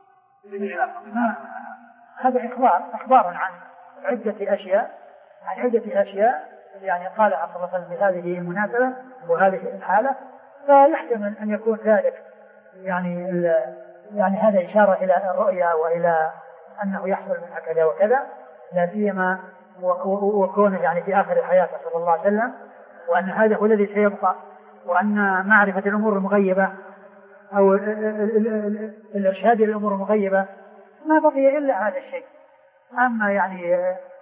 هذا إخبار إخبار عن عدة أشياء عن عدة أشياء يعني قالها صلى الله عليه وسلم بهذه المناسبة وهذه الحالة، فيحتمل أن يكون ذلك يعني يعني هذا إشارة إلى الرؤيا وإلى أنه يحصل منها كذا وكذا، لا سيما وكونه يعني في آخر حياته صلى الله عليه وسلم، وأن هذا هو الذي سيبقى، وأن معرفة الأمور المغيبة أو الإرشاد للأمور المغيبة ما بقي إلا هذا الشيء. أما يعني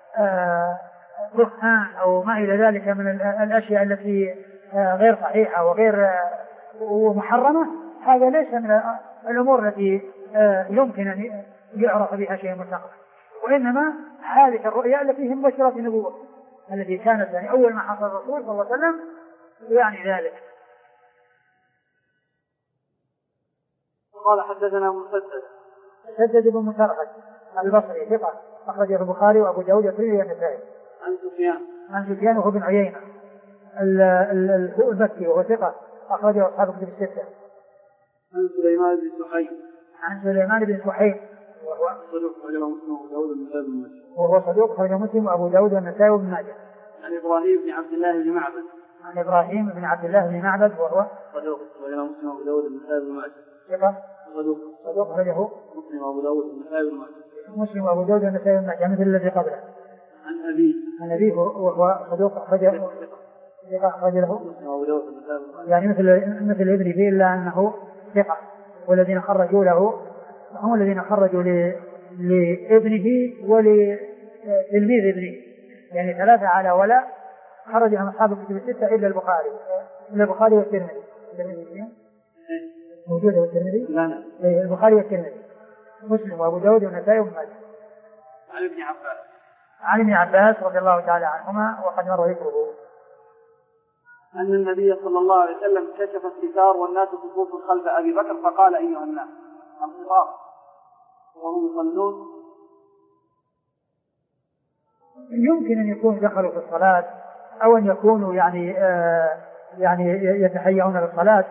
برهان أو ما إلى ذلك من الأشياء التي غير صحيحة وغير ومحرمة، هذا ليس من الأمور التي يمكن أن يعرف بها شيء مستقبل، وإنما هذه الرؤيا التي هي مبشرة النبوة التي كانت يعني أول ما حصل الرسول صلى الله عليه وسلم يعني ذلك. قال حدثنا مسدد مسدد بن مسرهد البصري ثقة أخرجه البخاري وأبو داود والترمذي والنسائي. عن سفيان عن سفيان وهو بن عيينة المكي وهو ثقة أخرجه أصحاب الكتب الستة. عن سليمان بن سحيم عن سليمان بن سحيم وهو صدوق أخرجه مسلم وأبو داود والنسائي بن ماجه وهو صدوق أخرجه مسلم وأبو داود والنسائي بن ماجه. عن إبراهيم بن عبد الله بن معبد عن إبراهيم بن عبد الله بن معبد وهو صدوق أخرجه مسلم وأبو داود والنسائي بن ماجه ثقة صدوق صدوق أخرجه مسلم وأبو داود والنسائي بن ماجه مسلم وأبو داود والنسائي بن ماجه مثل الذي قبله. عن أبي عن أبي وهو صدوق أخرجه ثقة أخرجه مسلم وأبو داود والنسائي بن ماجه يعني مثل مثل ابن فيه إلا أنه ثقة، والذين خرجوا له هم الذين خرجوا لابنه ولتلميذ ابنه، يعني ثلاثة على ولا خرجهم أصحاب الكتب الستة إلا البخاري إلا البخاري والترمذي. موجودة والترمذي؟ لا البخاري والترمذي مسلم وأبو داود والنسائي وابن ماجه. عن ابن عباس عن ابن عباس رضي الله تعالى عنهما وقد مر ذكره أن النبي صلى الله عليه وسلم كشف الستار والناس صفوف خلف أبي بكر فقال أيها الناس الخطاب وهم يصلون. يمكن أن يكونوا دخلوا في الصلاة أو أن يكونوا يعني آه يعني يتهيئون للصلاة.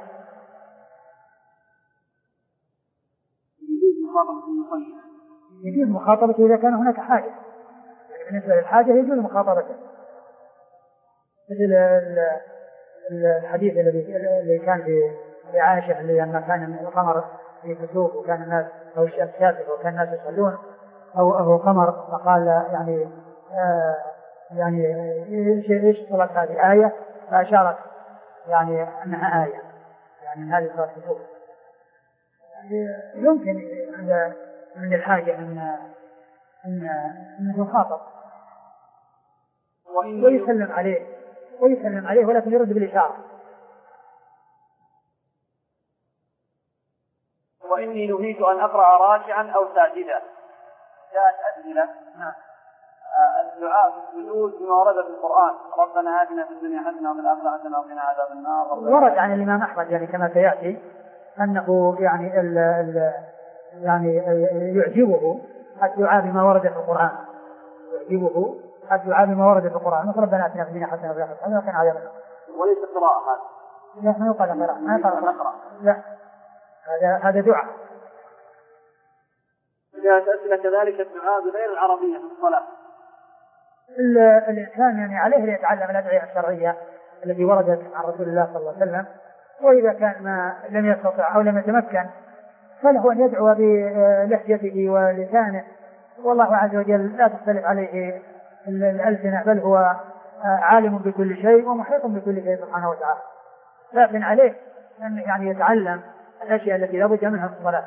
يجوز مخاطبة المصلي يجوز مخاطبته إذا كان هناك حاجة، يعني بالنسبة للحاجة يجوز مخاطبته، مثل الحديث الذي الذي كان في لعائشة لما كان القمر في كسوف وكان الناس أو الشمس كاسفة وكان الناس يصلون أو أو قمر فقال يعني آه يعني إيش طلعت هذه آية فأشارت يعني أنها آية يعني هذه صارت كسوف. يمكن من الحاجة أن أن أنه يخاطب ويسلم عليه ويسلم عليه ولكن يرد بالإشارة. وإني نهيت أن أقرأ راكعا أو ساجدا. جاءت أسئلة الدعاء في السجود بما ورد في القرآن ربنا آتنا في الدنيا حسنة وفي الآخرة حسنة وقنا عذاب النار. ورد عن الإمام أحمد يعني كما سيأتي أنه يعني ال ال يعني يعجبه الدعاء بما ورد في القرآن يعجبه الدعاء بما ورد في القرآن مثل ربنا آتنا في الدنيا حسنة وفي الآخرة حسنة وقنا عذاب النار. وليس قراءة هذا. لا ما يقال قراءة ما يقال نقرأ. لا هذا هذا دعاء. جاءت أسئلة كذلك الدعاء بغير العربية في الصلاة. الإنسان يعني عليه أن يتعلم الأدعية الشرعية التي وردت عن رسول الله صلى الله عليه وسلم وإذا كان ما لم يستطع أو لم يتمكن فله أن يدعو بلهجته ولسانه والله عز وجل لا تختلف عليه الألسنة بل هو عالم بكل شيء ومحيط بكل شيء سبحانه وتعالى لكن عليه أن يعني يتعلم الأشياء التي لا بد منها في الصلاة.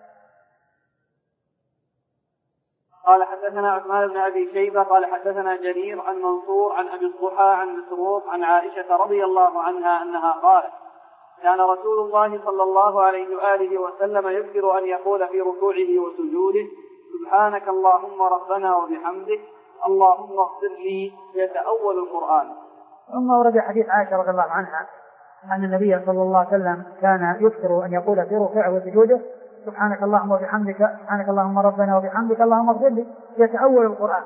قال حدثنا عثمان بن أبي شيبة قال حدثنا جرير عن منصور عن أبي الضحى عن مسروق عن عائشة رضي الله عنها أنها قالت كان رسول الله صلى الله عليه وآله وسلم يكثر أن يقول في ركوعه وسجوده سبحانك اللهم ربنا وبحمدك اللهم اغفر لي يتأول القرآن. ثم ورد حديث عائشة رضي الله عنها أن النبي صلى الله عليه وسلم كان يكثر أن يقول في ركوعه وسجوده سبحانك اللهم وبحمدك سبحانك اللهم ربنا وبحمدك اللهم اغفر لي يتأول القرآن.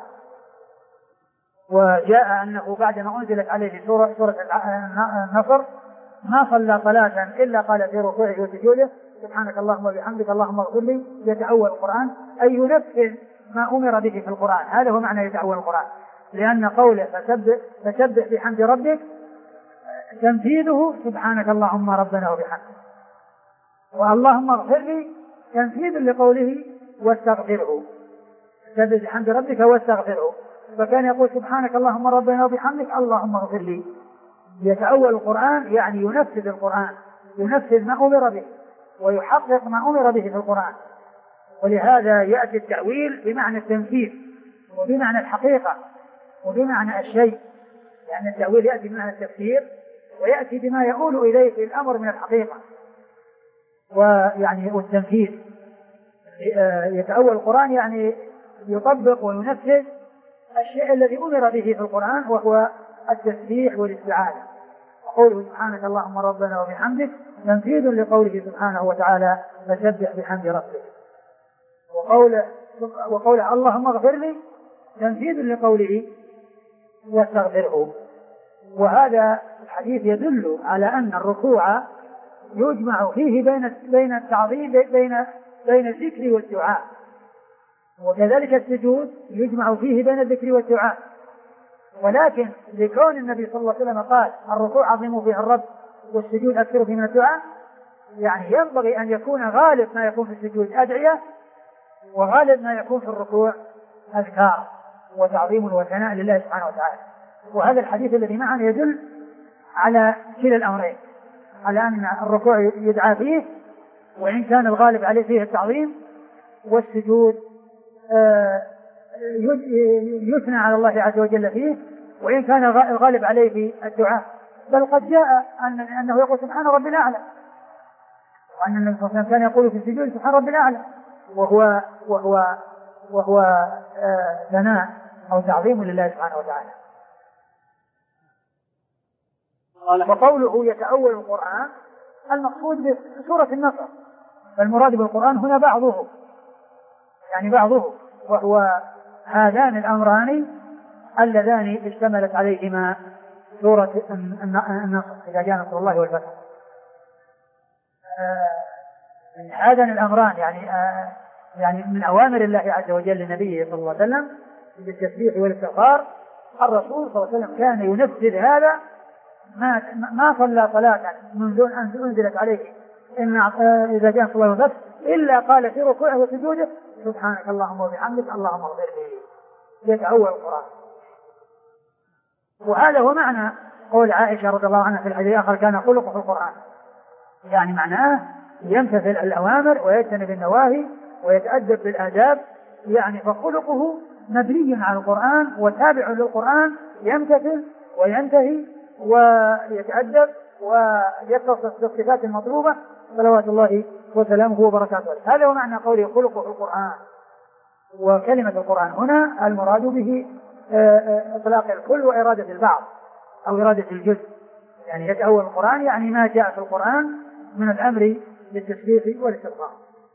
وجاء أنه بعدما أنزلت عليه سورة, سورة النصر ما صلى صلاة إلا قال في ركوعه وسجوده سبحانك اللهم وبحمدك اللهم اغفر لي يتأول القرآن أي ينفذ ما أمر به في القرآن. هذا هو معنى يتأول القرآن لأن قوله فسبح, فسبح بحمد ربك تنفيذه سبحانك اللهم ربنا وبحمدك واللهم اغفر لي تنفيذ لقوله واستغفره سبح بحمد ربك واستغفره فكان يقول سبحانك اللهم ربنا وبحمدك اللهم اغفر لي. يتأول القرآن يعني ينفذ القرآن ينفذ ما أمر به ويحقق ما أمر به في القرآن. ولهذا يأتي التأويل بمعنى التنفيذ وبمعنى الحقيقة وبمعنى الشيء يعني التأويل يأتي بمعنى التفسير ويأتي بما يقول إليه في الأمر من الحقيقة ويعني والتنفيذ. يتأول القرآن يعني يطبق وينفذ الشيء الذي أمر به في القرآن وهو التسبيح والاستعانة. وقوله سبحانك اللهم ربنا وبحمدك تنفيذ لقوله سبحانه وتعالى فسبح بحمد ربك. وقوله, وقوله اللهم اغفر لي تنفيذ لقوله واستغفره. وهذا الحديث يدل على أن الركوع يجمع فيه بين بين التعظيم بين بين الذكر والدعاء وكذلك السجود يجمع فيه بين الذكر والدعاء. ولكن لكون النبي صلى الله عليه وسلم قال الركوع عظموا فيه الرب والسجود أكثر فيه من الدعاء يعني ينبغي أن يكون غالب ما يكون في السجود أدعية وغالب ما يكون في الركوع أذكار وتعظيم وثناء لله سبحانه وتعالى. وهذا الحديث الذي معنا يدل على كلا الأمرين على أن الركوع يدعى فيه وإن كان الغالب عليه فيه التعظيم والسجود يثنى على الله عز وجل فيه وإن كان الغالب عليه في الدعاء. بل قد جاء أن أنه يقول سبحان ربي الأعلى وأن النبي صلى الله عليه وسلم كان يقول في السجود سبحان ربي الأعلى وهو وهو وهو ثناء أو تعظيم لله سبحانه وتعالى. وقوله يتأول القرآن المقصود بسورة النصر فالمراد بالقرآن هنا بعضه يعني بعضه وهو هذان الأمران اللذان اشتملت عليهما سورة النصر إذا جاء نصر الله والفتح. آه هذان الأمران يعني آه يعني من أوامر الله عز وجل لنبيه صلى الله عليه وسلم بالتسبيح والاستغفار. الرسول صلى الله عليه وسلم كان ينفذ هذا ما ما صلى صلاة منذ أن أنزلت عليه إن إذا جاء صلى الله عليه وسلم إلا قال في ركوعه وسجوده سبحانك اللهم وبحمدك اللهم اغفر لي، يتأول القرآن. وهذا هو معنى قول عائشة رضي الله عنها في الحديث الآخر كان خلقه في القرآن، يعني معناه يمتثل الأوامر ويجتنب النواهي ويتأدب بالآداب، يعني فخلقه مبني على القرآن وتابع للقرآن، يمتثل وينتهي ويتأدب ويتصف بالصفات المطلوبة صلوات الله وسلامه وبركاته. هذا هو معنى قوله خلقه في القرآن. وكلمة القرآن هنا المراد به إطلاق الكل وإرادة البعض أو إرادة الجزء، يعني يتأول القرآن يعني ما جاء في القرآن من الأمر بالتسبيح والاستغفار.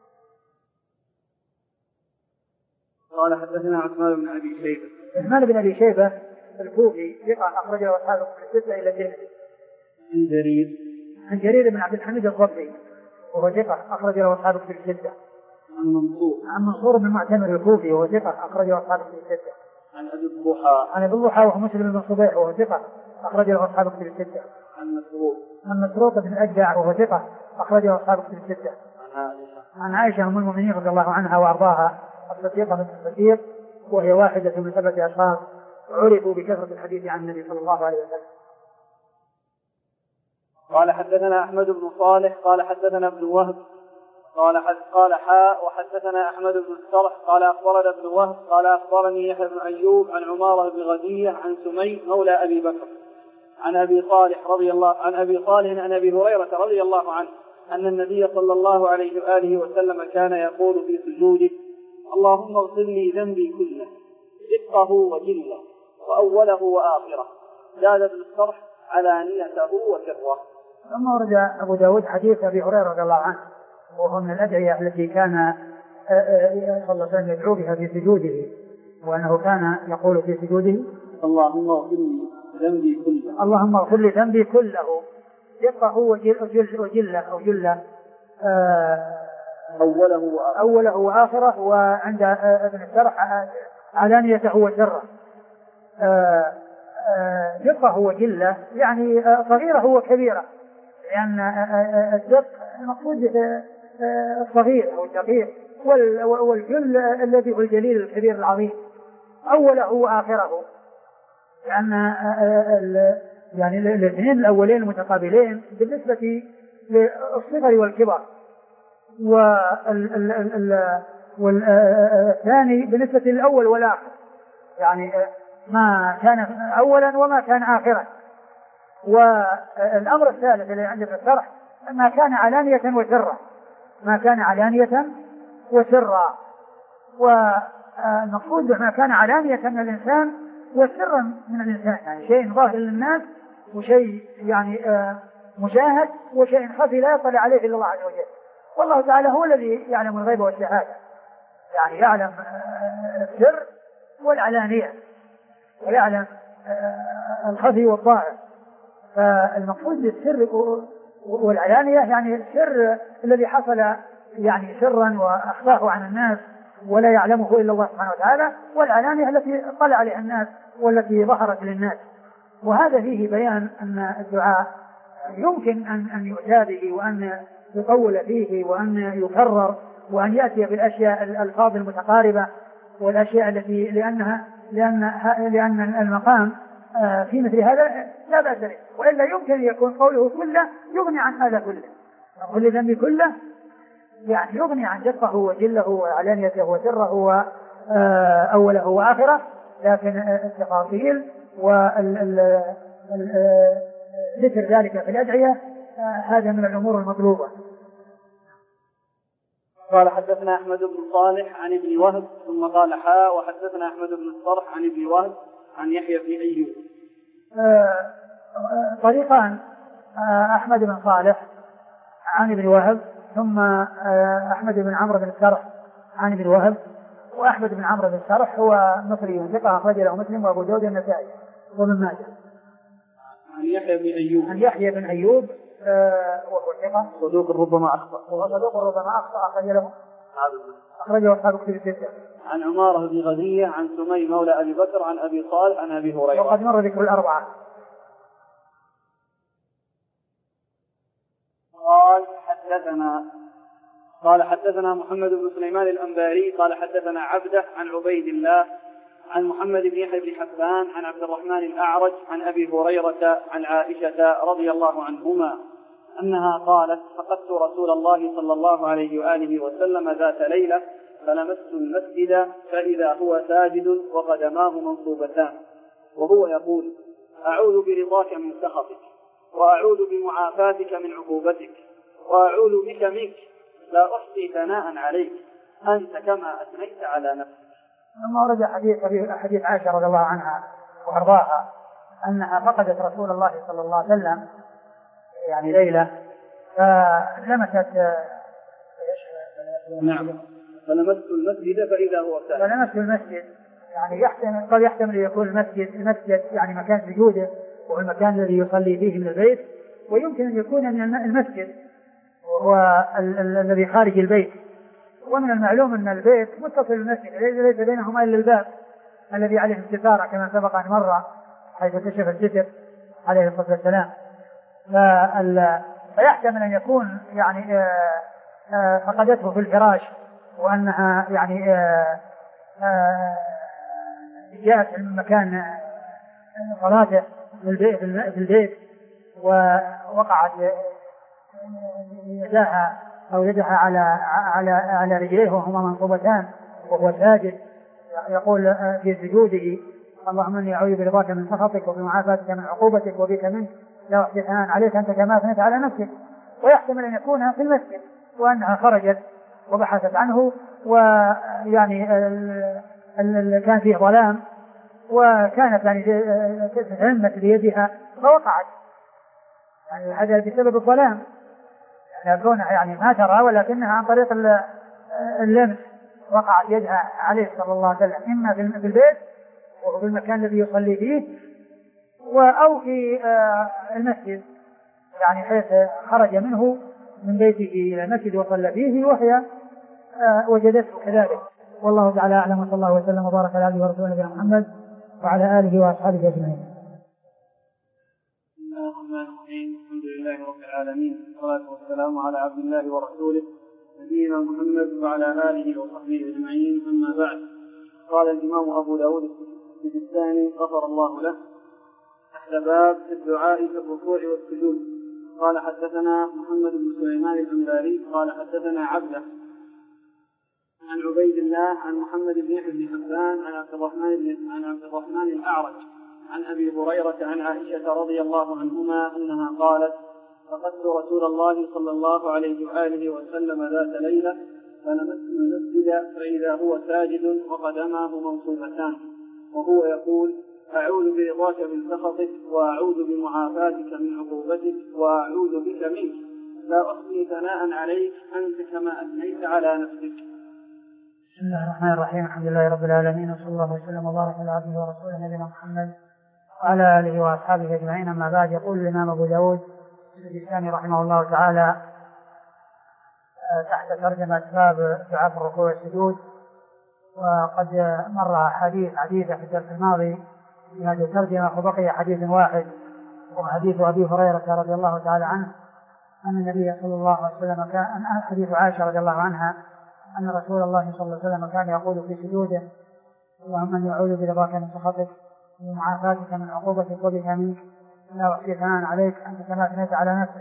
قال حدثنا عثمان بن أبي شيبة. عثمان بن أبي شيبة الكوفي ثقة أخرجه أصحابه في الستة إلى الترمذي. عن جرير عن جرير بن عبد الحميد الضبي وهو ثقة أخرجه أصحابه في الستة. عن منصور عن منصور بن معتمر الكوفي وهو ثقة أخرجه أصحابه في الستة. عن أبي الضحى عن أبي الضحى وهو مسلم بن صبيح وهو ثقة أخرجه أصحابه في الستة. عن مسروق عن مسروق بن الأجدع وهو ثقة أخرجه أصحابه في الستة. عن عائشة عن عائشة أم المؤمنين رضي الله عنها وأرضاها الصديقة بنت الصديق، وهي واحدة من سبعة أشخاص عرفوا بكثرة الحديث عن النبي صلى الله عليه وسلم. قال حدثنا أحمد بن صالح قال حدثنا ابن وهب قال حد قال حاء وحدثنا أحمد بن السرح قال أخبرنا ابن وهب قال أخبرني يحيى بن أيوب عن عمارة بن غزية عن سمي مولى أبي بكر عن أبي صالح رضي الله عن أبي صالح عن أبي هريرة رضي الله عنه أن النبي صلى الله عليه وآله وسلم كان يقول في سجوده اللهم اغفر لي ذنبي كله دقه وجله وأوله وآخره، زاد ابن السرح علانيته وسره. ثم ورد أبو داود حديث أبي هريرة رضي الله عنه وهو من الأدعية التي كان صلى الله عليه وسلم يدعو بها في سجوده، وأنه كان يقول في سجوده اللهم اغفر لي ذنبي كله اللهم اغفر لي ذنبي كله دقه وجله وجله أو جله أوله وآخره, أوله وآخره وعند ابن السرح علانيته وسره. دقه وجله يعني صغيرة وكبيرة، لأن الدق المقصود الصغير أو الدقيق، والجل الذي هو الجليل الكبير العظيم. أوله وآخره، لأن يعني الاثنين الأولين المتقابلين بالنسبة للصغر والكبر، والثاني بالنسبة للأول والآخر، يعني ما كان أولا وما كان آخرا. والأمر الثالث الذي عند ابن السرح ما كان علانية وسرا، ما كان علانية وسرا، والمقصود ما كان علانية من الإنسان وسرا من الإنسان، يعني شيء ظاهر للناس وشيء يعني مشاهد وشيء خفي لا يطلع عليه إلا الله عز وجل. والله تعالى هو الذي يعلم الغيب والشهادة، يعني يعلم السر والعلانية ويعلم الخفي والظاهر. فالمقصود بالسر والعلانية يعني السر الذي حصل يعني سرا وأخفاه عن الناس ولا يعلمه إلا الله سبحانه وتعالى، والعلانية التي طلع عليها الناس والتي ظهرت للناس. وهذا فيه بيان أن الدعاء يمكن أن أن يؤتى به وأن يطول فيه وأن يكرر وأن يأتي بالأشياء الألفاظ المتقاربة والأشياء التي لأنها لأن لأن المقام في مثل هذا لا بأس به، وإلا يمكن أن يكون قوله كله يغني عن هذا كله، كل ذنب كله يعني يغني عن دقه وجله وعلانيته وسره وأوله وآخره. لكن التفاصيل وذكر ذلك في الأدعية هذا من الأمور المطلوبة. قال حدثنا أحمد بن صالح عن ابن وهب ثم قال حاء وحدثنا أحمد بن الصرح عن ابن وهب عن يحيى بن أيوب. طريقان، أحمد بن صالح عن ابن وهب ثم أحمد بن عمرو بن السرح عن ابن وهب. وأحمد بن عمرو بن السرح هو مصري ثقة أخرج له مسلم وأبو داود والنسائي وابن ماجه. عن يحيى بن أيوب عن يحيى بن أيوب وهو ثقة صدوق ربما أخطأ وهو صدوق ربما أخطأ أخرج له أخرجه أصحاب كتب الستة. عن عمارة بن غزية عن سمي مولى أبي بكر عن أبي صالح عن أبي هريرة. وقد مر ذكر الأربعة. قال حدثنا قال حدثنا محمد بن سليمان الأنباري قال حدثنا عبده عن عبيد الله عن محمد بن يحيى بن حبان عن عبد الرحمن الأعرج عن أبي هريرة عن عائشة رضي الله عنهما أنها قالت: فقدت رسول الله صلى الله عليه وآله وسلم ذات ليلة فلمست المسجد فإذا هو ساجد وقدماه منصوبتان وهو يقول: أعوذ برضاك من سخطك وأعوذ بمعافاتك من عقوبتك وأعوذ بك منك لا أحصي ثناء عليك أنت كما أثنيت على نفسك. ثم ورد حديث حديث عائشة رضي الله عنها وأرضاها أنها فقدت رسول الله صلى الله عليه وسلم يعني ليلة فلمست نعم فلمست المسجد فإذا هو ساجد فلمست المسجد يعني يحتمل قد يحتمل يكون المسجد المسجد يعني مكان سجوده وهو المكان الذي يصلي فيه من البيت، ويمكن أن يكون من المسجد وهو الذي خارج البيت. ومن المعلوم أن البيت متصل بالمسجد ليس بينهما إلا الباب الذي عليه الستارة كما سبق أن مر حيث كشف الستر عليه الصلاة والسلام. فيحتمل أن يكون يعني فقدته في الفراش وأنها يعني جاءت من مكان صلاته في البيت ووقعت يداها أو يدها على على على رجليه وهما منصوبتان وهو ساجد يقول في سجوده: اللهم إني أعوذ برضاك من سخطك وبمعافاتك من عقوبتك وبك منك لا أحصي ثناء عليك أنت كما أثنيت على نفسك. ويحتمل أن يكون في المسجد وأنها خرجت وبحثت عنه ويعني كان فيه ظلام وكانت يعني تتهمت بيدها فوقعت، يعني هذا بسبب الظلام يعني كونها يعني ما ترى ولكنها عن طريق اللمس وقعت يدها عليه صلى الله عليه وسلم إما في البيت وفي المكان الذي يصلي فيه أو في المسجد يعني حيث خرج منه من بيته إلى المسجد وصلى فيه وهي وجدته كذلك. والله تعالى أعلم وصلى الله وسلم وبارك على عبده ورسوله نبينا محمد وعلى آله وأصحابه أجمعين. بسم الله الرحمن الرحيم. الحمد لله رب العالمين والصلاة والسلام على عبد الله ورسوله نبينا محمد وعلى آله وصحبه أجمعين. أما بعد، قال الإمام أبو داود السجستاني غفر الله له تحت باب الدعاء في الركوع والسجود قال: حدثنا محمد بن سليمان الأنباري قال حدثنا عبده عن عبيد الله عن محمد بن يحيى بن حبان عن عبد الرحمن بن عن عبد الرحمن الأعرج عن أبي هريرة عن عائشة رضي الله عنهما أنها قالت: فقدت رسول الله صلى الله عليه وآله وسلم ذات ليلة فلمست المسجد فإذا هو ساجد وقدماه منصوبتان وهو يقول: أعوذ برضاك من سخطك وأعوذ بمعافاتك من عقوبتك وأعوذ بك منك لا أحصي ثناء عليك أنت كما أثنيت على نفسك. بسم الله الرحمن الرحيم. الحمد لله رب العالمين وصلى الله وسلم وبارك على عبده ورسوله نبينا محمد وعلى آله وأصحابه أجمعين. أما بعد، يقول الإمام أبو داود السجستاني رحمه الله تعالى تحت ترجمة باب دعاء في الركوع والسجود، وقد مر حديث عديدة في الدرس الماضي في هذه الترجمة وبقي حديث واحد وحديث أبي هريرة رضي الله تعالى عنه أن النبي صلى الله عليه وسلم كان حديث عائشة رضي الله عنها أن رسول الله صلى الله عليه وسلم كان يقول في سجوده: اللهم إني أعوذ برضاك من سخطك ومعافاتك من عقوبتك وبك منك لا أحصي ثناء عليك أنت كما أثنيت على نفسك.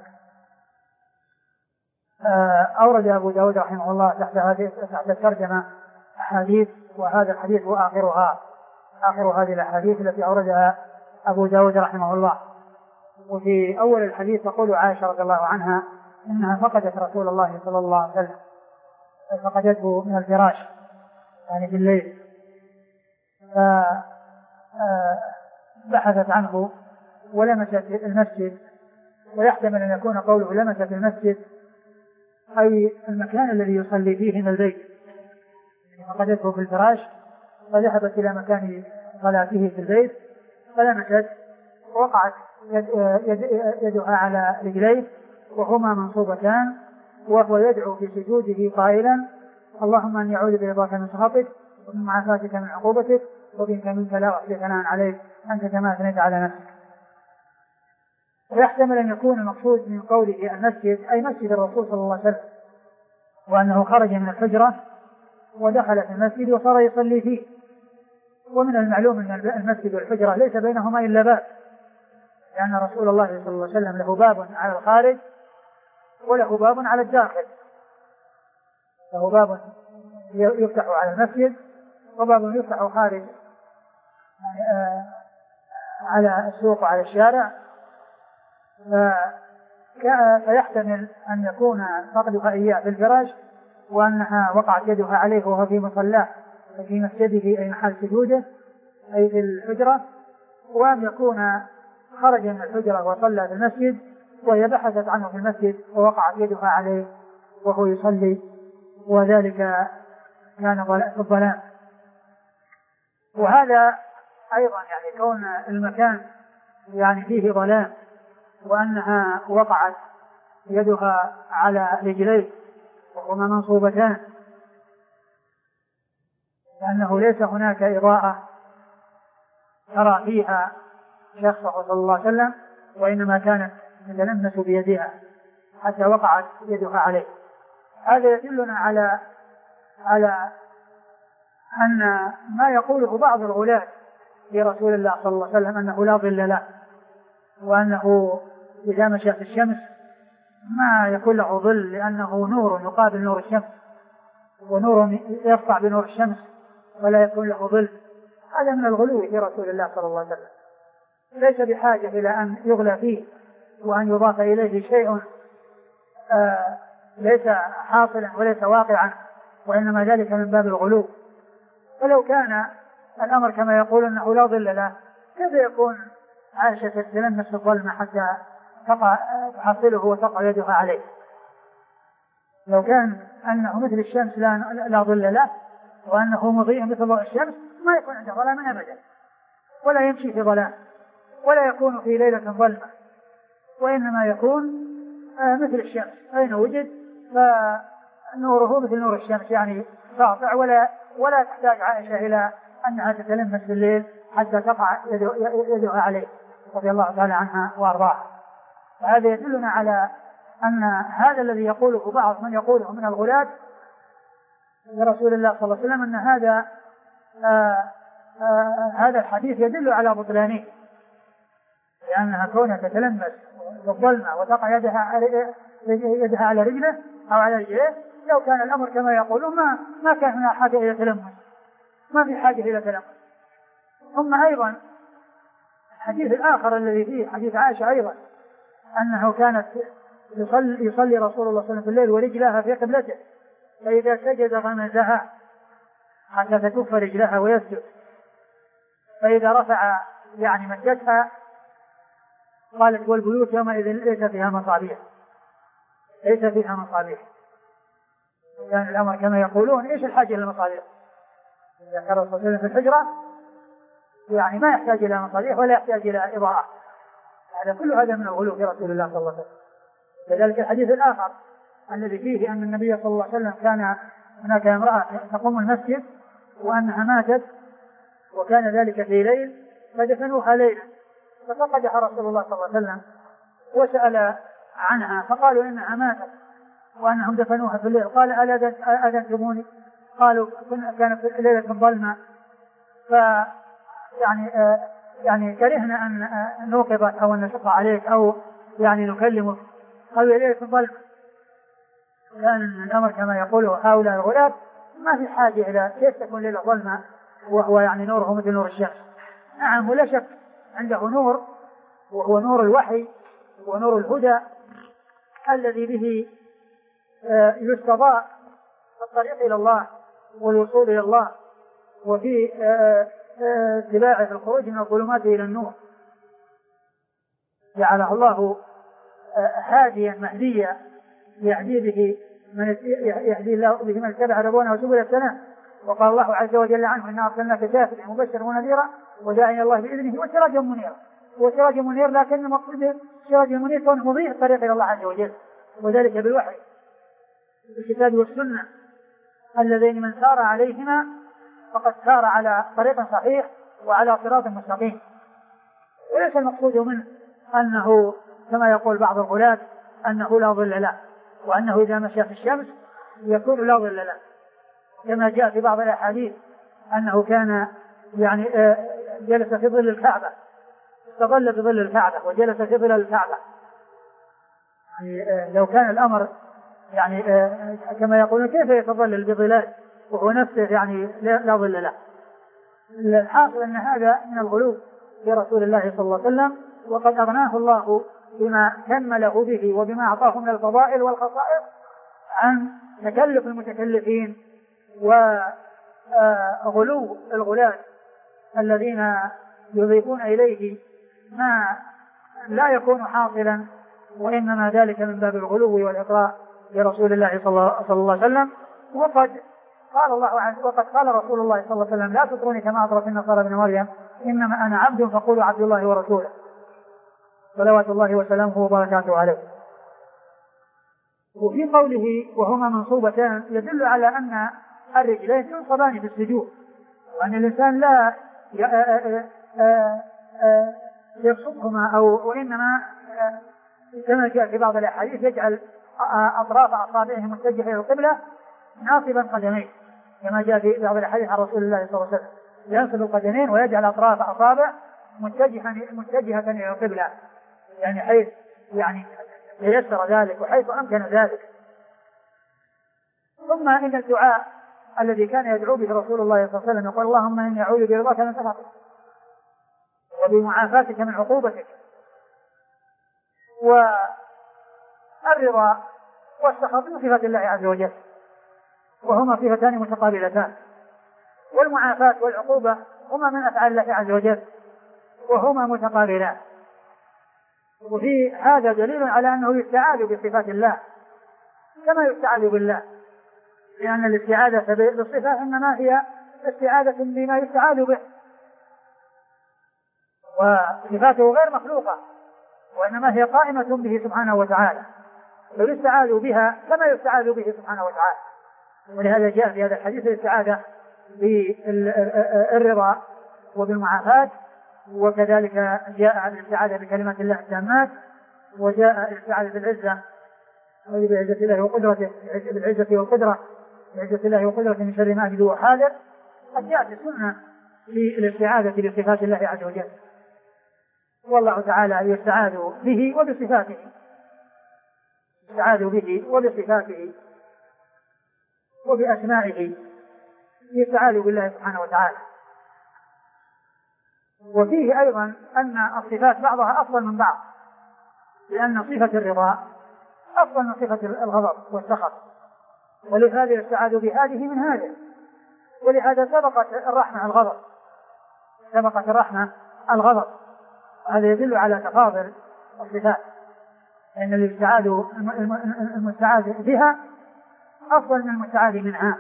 أورد أبو داود رحمه الله تحت هذه تحت الترجمة أحاديث، وهذا الحديث هو آخرها آخر هذه الأحاديث التي أوردها أبو داود رحمه الله. وفي أول الحديث تقول عائشة رضي الله عنها إنها فقدت رسول الله صلى الله عليه وسلم، فقدته من الفراش يعني في الليل، فبحثت عنه ولمست المسجد، ويحتمل أن يكون قوله لمست المسجد أي المكان الذي يصلي فيه من البيت، فقدته في الفراش فذهبت إلى مكان صلاته في البيت فلمست وقعت يد يد يدها على رجليه وهما منصوبتان وهو يدعو في سجوده قائلا: اللهم أني أعوذ برضاك من سخطك ومن معافاتك من عقوبتك وبك منك لا أحصي ثناء عليك أنت كما أثنيت على نفسك. ويحتمل أن يكون المقصود من قوله المسجد أي مسجد الرسول صلى الله عليه وسلم، وأنه خرج من الحجرة ودخل في المسجد وصار يصلي فيه. ومن المعلوم أن المسجد والحجرة ليس بينهما إلا باب، لأن رسول الله صلى الله عليه وسلم له باب على الخارج وله باب على الداخل، له باب يفتح على المسجد وباب يفتح خارج على السوق وعلى الشارع. فيحتمل أن يكون فقدها إياه في الفراش وأنها وقعت يدها عليه وهو في مصلاه في مسجده أي محل سجوده أي في الحجرة، وأن يكون خرج من الحجرة وصلى في المسجد وهي بحثت عنه في المسجد ووقعت يدها عليه وهو يصلي، وذلك كان في الظلام. وهذا أيضا يعني كون المكان يعني فيه ظلام وأنها وقعت يدها على رجليه وهما منصوبتان، لأنه ليس هناك إضاءة ترى فيها شخصه صلى الله عليه وسلم، وإنما كانت تتلمس بيدها حتى وقعت يدها عليه. هذا يدلنا على على أن ما يقوله بعض الغلاة في رسول الله صلى الله عليه وسلم أنه لا ظل له، وأنه إذا مشى في الشمس ما يكون له ظل لأنه نور يقابل نور الشمس، ونور يسطع بنور الشمس ولا يكون له ظل. هذا من الغلو في رسول الله صلى الله عليه وسلم، ليس بحاجة إلى أن يغلى فيه وأن يضاف إليه شيء آه ليس حاصلا وليس واقعا، وإنما ذلك من باب الغلو. فلو كان الأمر كما يقول أنه لا ظل له، كيف يكون عائشة تتلمس الظلمة حتى تقع تحصله وتقع يدها عليه؟ لو كان أنه مثل الشمس لا, لا ظل له وأنه مضيء مثل ضوء الشمس ما يكون عنده ظلام أبدا، ولا يمشي في ظلام، ولا يكون في ليلة ظلمة، وإنما يكون مثل الشمس أين وجد فنوره مثل نور الشمس يعني ساطع، ولا ولا تحتاج عائشة إلى أنها تتلمس في الليل حتى تقع يدها عليه رضي الله تعالى عنها وأرضاها. فهذا يدلنا على أن هذا الذي يقوله بعض من يقوله من الغلاة لرسول الله صلى الله عليه وسلم أن هذا آآ آآ هذا الحديث يدل على بطلانه، لأنها كونها تتلمس بالظلمة وتقع يدها على يدها على رجله أو على رجله، لو كان الأمر كما يقولون ما ما كان هنا حاجة إلى تلمس، ما في حاجة إلى تلمس. ثم أيضا الحديث الآخر الذي فيه حديث عائشة أيضا أنه كانت يصلي, يصلي رسول الله صلى الله عليه وسلم في الليل ورجلها في قبلته، فإذا سجد غمزها حتى تكف رجلها ويسجد، فإذا رفع يعني مجتها قالت والبيوت يومئذ ليس فيها مصابيح، ليس فيها مصابيح. كان الأمر كما يقولون إيش الحاجة إلى المصابيح؟ إذا كان الرسول صلى الله عليه وسلم في الحجرة يعني ما يحتاج إلى مصابيح ولا يحتاج إلى إضاءة. هذا كل هذا من الغلو في رسول الله صلى الله عليه وسلم. كذلك الحديث الآخر الذي فيه أن النبي صلى الله عليه وسلم كان هناك امرأة تقوم المسجد وأنها ماتت، وكان ذلك في ليل فدفنوها ليلا، ففقدها رسول الله صلى الله عليه وسلم وسأل عنها فقالوا إنها ماتت وأنهم دفنوها في الليل. قال ألا أذنتموني؟ قالوا كانت في ليلة ظلمة، ف يعني آه يعني كرهنا أن نوقظك أو أن نشق عليك أو يعني نكلمك. قالوا ليلة ظلمة. كان الأمر كما يقوله هؤلاء الغلاة ما في حاجة إلى كيف تكون ليلة ظلمة وهو يعني نوره مثل نور الشمس. نعم ولا شك عنده نور، وهو نور الوحي ونور الهدى الذي به يستضاء الطريق إلى الله والوصول إلى الله، وفي اتباعه في الخروج من الظلمات إلى النور. جعله الله هاديا مهديا يهدي به من يهدي الله به من اتبع رضوانه وسبل السلام. وقال الله عز وجل عنه إنا أرسلناك شافعا مبشرا ونذيرا وداعيا الله بإذنه وسراجا منيرا. وسراج منير لكن المقصود سراج منير كونه مضيء الطريق إلى الله عز وجل، وذلك بالوحي بالكتاب والسنة اللذين من سار عليهما فقد سار على طريق صحيح وعلى صراط مستقيم. وليس المقصود منه أنه كما يقول بعض الغلاة أنه لا ظل له، وأنه إذا مشى في الشمس يكون لا ظل له، كما جاء في بعض الأحاديث أنه كان يعني جلس في ظل الكعبة، استظل بظل الكعبة وجلس في ظل الكعبة. يعني لو كان الأمر يعني كما يقولون كيف يتظلل بظلال وهو نفسه يعني لا ظل له. الحاصل أن هذا من الغلو في رسول الله صلى الله عليه وسلم، وقد أغناه الله بما كمله به وبما أعطاه من الفضائل والخصائص عن تكلف المتكلفين وغلو الغلاة الذين يضيفون إليه ما لا يكون حاصلا، وإنما ذلك من باب الغلو والإطراء لرسول الله صلى الله عليه وسلم. وقد قال الله عنه وقد قال رسول الله صلى الله عليه وسلم: لا تطروني كما أطرت النصارى ابن مريم، إنما أنا عبد فقولوا عبد الله ورسوله، صلوات الله وسلامه وبركاته عليه. وفي قوله وهما منصوبتان يدل على أن الرجلين تنصبان في السجود، وأن الإنسان لا يبسطهما، أو وإنما كما جاء في بعض الأحاديث يجعل أطراف أصابعه متجهة إلى القبلة ناصبا قدميه، كما جاء في بعض الأحاديث عن رسول الله صلى الله عليه وسلم ينصب القدمين ويجعل أطراف أصابع متجهة متجهة إلى القبلة، يعني حيث يعني ييسر ذلك وحيث أمكن ذلك. ثم إن الدعاء الذي كان يدعو به رسول الله صلى الله عليه وسلم يقول: اللهم إني أعوذ برضاك من سخطك وبمعافاتك من عقوبتك. والرضا والسخط من صفات الله عز وجل، وهما صفتان متقابلتان، والمعافاة والعقوبة هما من أفعال الله عز وجل وهما متقابلان. وفي هذا دليل على أنه يستعاذ بصفات الله كما يستعاذ بالله، لأن الاستعاذة بالصفة إنما هي استعاذة بما يستعاذ به، وصفاته غير مخلوقة وإنما هي قائمة به سبحانه وتعالى، فيستعاذ بها كما يستعاذ به سبحانه وتعالى. ولهذا جاء في هذا الحديث الاستعاذة بالرضا وبالمعافاة، وكذلك جاء الاستعاذة بكلمات الله التامات، وجاء الاستعاذة بالعزة بعزة الله وقدرته، بالعزة والقدرة بعزة الله وقدرته من شر ما أجد وحاذر. قد جاءت السنة في الاستعاذة بصفات الله عز وجل، والله تعالى يستعاذ به وبصفاته، يستعاذ به وبصفاته وبأسمائه، يستعاذ بالله سبحانه وتعالى. وفيه أيضا أن الصفات بعضها أفضل من بعض، لأن صفة الرضا أفضل من صفة الغضب والسخط، ولهذا يستعاذ بهذه من هذه، ولهذا سبقت الرحمة الغضب سبقت الرحمة الغضب هذا يدل على تفاضل الصفات، لأن الاستعاذ المستعاذ بها أفضل من المستعاذ منها.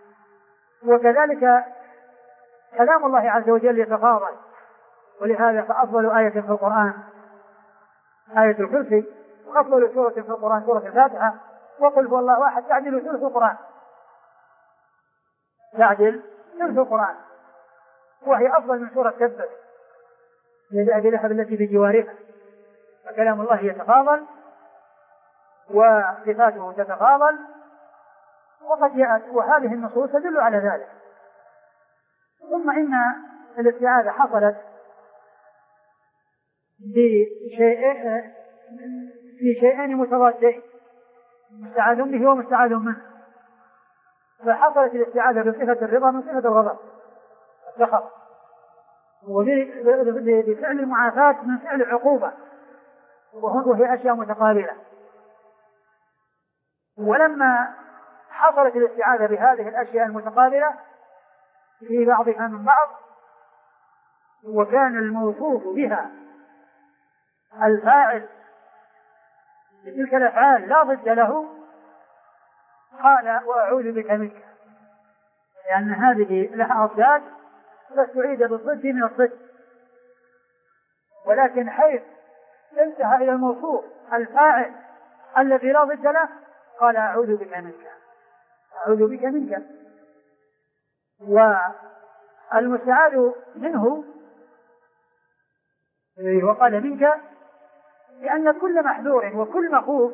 وكذلك كلام الله عز وجل يتفاضل، ولهذا فأفضل آية في القرآن آية الكرسي، وأفضل سورة في القرآن سورة الفاتحة، وقل هو الله أحد تعدل ثلث القرآن تعدل ثلث القرآن، وهي أفضل من سورة تبت يدعى بلحب التي بجوارها. فكلام الله يتفاضل وصفاته تتفاضل، وقد جاءت وهذه النصوص تدل على ذلك. ثم إن الاستعاذة حصلت بشيء في شيئين متضادين، مستعاذ به ومستعاذ منه. فحصلت الاستعاذة بصفة الرضا من صفة الغضب السخط، وبفعل المعافاة من فعل العقوبة، وهي أشياء متقابلة. ولما حصلت الاستعاذة بهذه الأشياء المتقابلة في بعضها من بعض، وكان الموصوف بها الفاعل بتلك الأفعال لا ضد له، قال: وأعوذ بك منك، لأن هذه لها أضداد فاستعيد بالضد من الضد، ولكن حيث انتهى إلى الموصوف الفاعل الذي لا ضد له قال: أعوذ بك منك أعوذ بك منك. والمستعاذ منه وقال منك لأن كل محذور وكل مخوف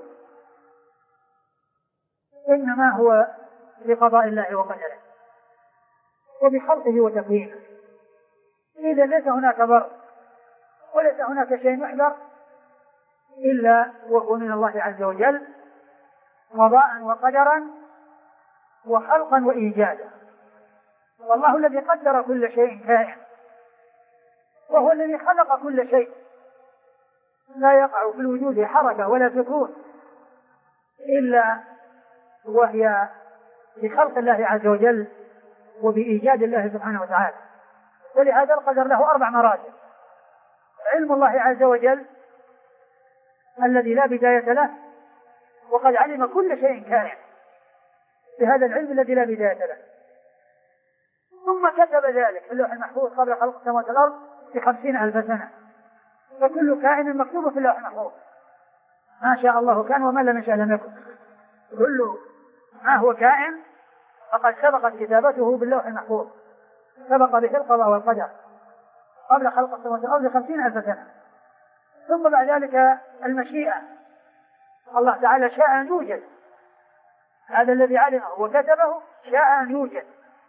إنما هو بقضاء الله وقدره وبخلقه وتكوينه. إذا ليس هناك ضر وليس هناك شيء يحذر إلا وهو من الله عز وجل قضاء وقدرا وخلقا وإيجادا. والله الذي قدر كل شيء كائن، وهو الذي خلق كل شيء، لا يقع في الوجود حركة ولا سكون إلا وهي بخلق الله عز وجل وبإيجاد الله سبحانه وتعالى. ولهذا القدر له أربع مراتب: علم الله عز وجل الذي لا بداية له، وقد علم كل شيء كائن بهذا العلم الذي لا بداية له، ثم كتب ذلك في اللوح المحفوظ قبل خلق السماوات والأرض بخمسين ألف سنة، فكل كائن مكتوب في اللوح المحفوظ، ما شاء الله كان وما لم يشاء لم يكن. كل ما هو كائن فقد سبقت كتابته باللوح المحفوظ، سبق به القضاء والقدر قبل خلق السماوات والأرض بخمسين ألف سنة. ثم بعد ذلك المشيئة، الله تعالى شاء أن يوجد، هذا الذي علمه وكتبه شاء أن يوجد.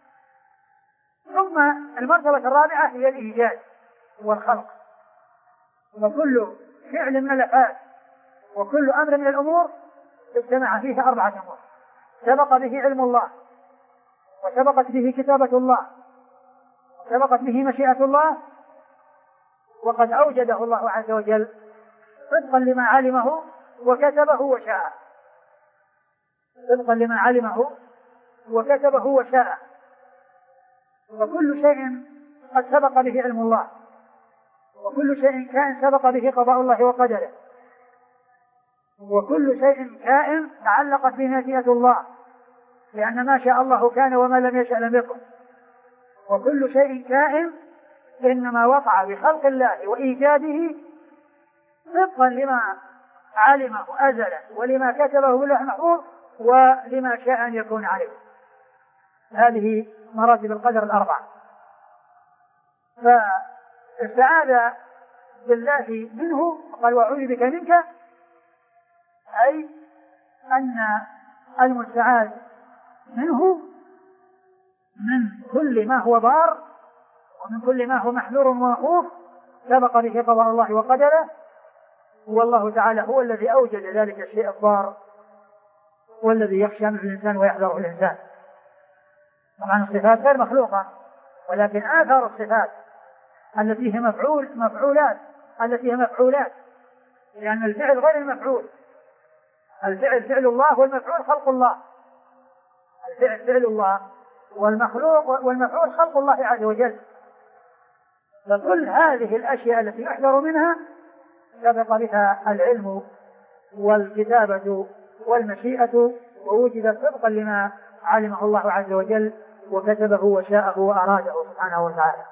ثم المرتبة الرابعة هي الإيجاد والخلق، وكل فعل من الأفعال وكل أمر من الأمور اجتمع فيه أربعة أمور: سبق به علم الله، وسبقت به كتابة الله، وسبقت به مشيئة الله، وقد أوجده الله عز وجل صدقا لما علمه وكتبه وشاء، صدقا لما علمه وكتبه وشاء. وكل شيء قد سبق به علم الله، وكل شيء كائن سبق به قضاء الله وقدره، وكل شيء كائن تعلقت به مشيئة الله، لأن ما شاء الله كان وما لم يشأ لم يكن. وكل شيء كائن إنما وقع بخلق الله وإيجاده طبقا لما علمه أزلا ولما كتبه باللوح المحفوظ ولما شاء أن يكون عليه. هذه مراتب القدر الأربعة. فاستعاذ بالله منه قال: وأعوذ بك منك، أي أن المستعاذ منه من كل ما هو ضار ومن كل ما هو محذور ومخوف سبق به قضاء الله وقدره، والله تعالى هو الذي أوجد ذلك الشيء الضار والذي يخشى منه الإنسان ويحذره الإنسان. طبعا الصفات غير مخلوقة، ولكن آثار الصفات التي هي مفعول مفعولات التي هي مفعولات، لأن الفعل غير المفعول، الفعل فعل الله والمفعول خلق الله، الفعل فعل الله والمخلوق والمفعول خلق الله عز وجل. فكل هذه الأشياء التي يحذر منها سبق بها العلم والكتابة والمشيئة، ووجد صدقا لما علمه الله عز وجل وكتبه وشاءه وأراده سبحانه وتعالى.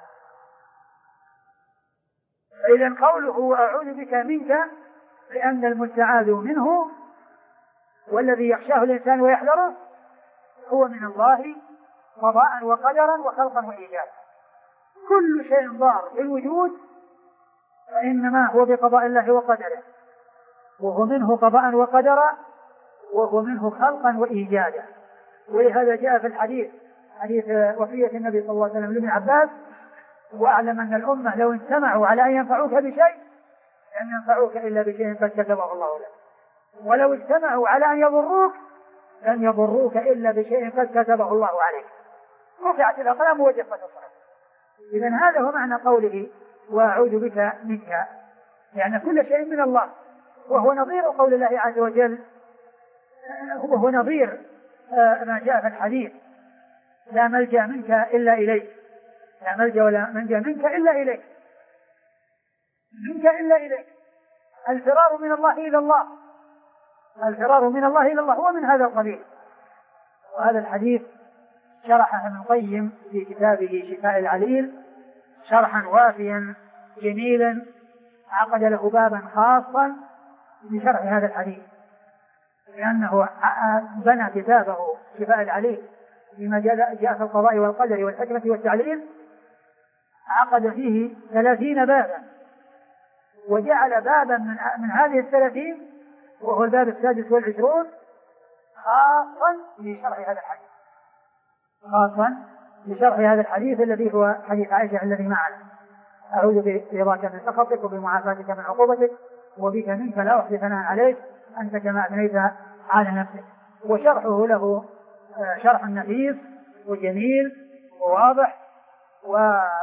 إذن قوله وأعوذ بك منك، لأن المستعاذ منه والذي يخشاه الإنسان ويحذره هو من الله قضاء وقدرا وخلقا وإيجادا. كل شيء ضار في الوجود فإنما هو بقضاء الله وقدره، وهو منه قضاء وقدرا وهو منه خلقا وإيجادا. ولهذا جاء في الحديث حديث وصية النبي صلى الله عليه وسلم لابن عباس: وأعلم أن الأمة لو اجتمعوا على أن ينفعوك بشيء لن ينفعوك إلا بشيء قد كتبه الله لك، ولو اجتمعوا على أن يضروك لن يضروك إلا بشيء قد كتبه الله عليك. رفعت الأقلام وجفت الصحف. إذن هذا هو معنى قوله وأعوذ بك منك، يعني كل شيء من الله، وهو نظير قول الله عز وجل، وهو نظير ما جاء في الحديث: لا ملجأ منك إلا إليك، لا ملجأ ولا منجأ منك إلا إليك، منك إلا إليك. الفرار من الله إلى الله، الفرار من الله إلى الله هو من هذا القبيل. وهذا الحديث شرحه ابن القيم في كتابه شفاء العليل شرحا وافيا جميلا، عقد له بابا خاصا بشرح هذا الحديث، لأنه بنى كتابه شفاء العليل فيما جاء في القضاء والقدر والحكمة والتعليل، عقد فيه ثلاثين بابا، وجعل بابا من, من هذه الثلاثين وهو الباب السادس والعشرون خاصا لشرح هذا الحديث، خاصا لشرح هذا الحديث الذي هو حديث عائشة الذي معنا: أعوذ برضاك من سخطك وبمعافاتك من عقوبتك وبك منك لا أحصي ثناء عليك أنت كما أثنيت على نفسك. وشرحه له شرح نفيس وجميل وواضح وعلى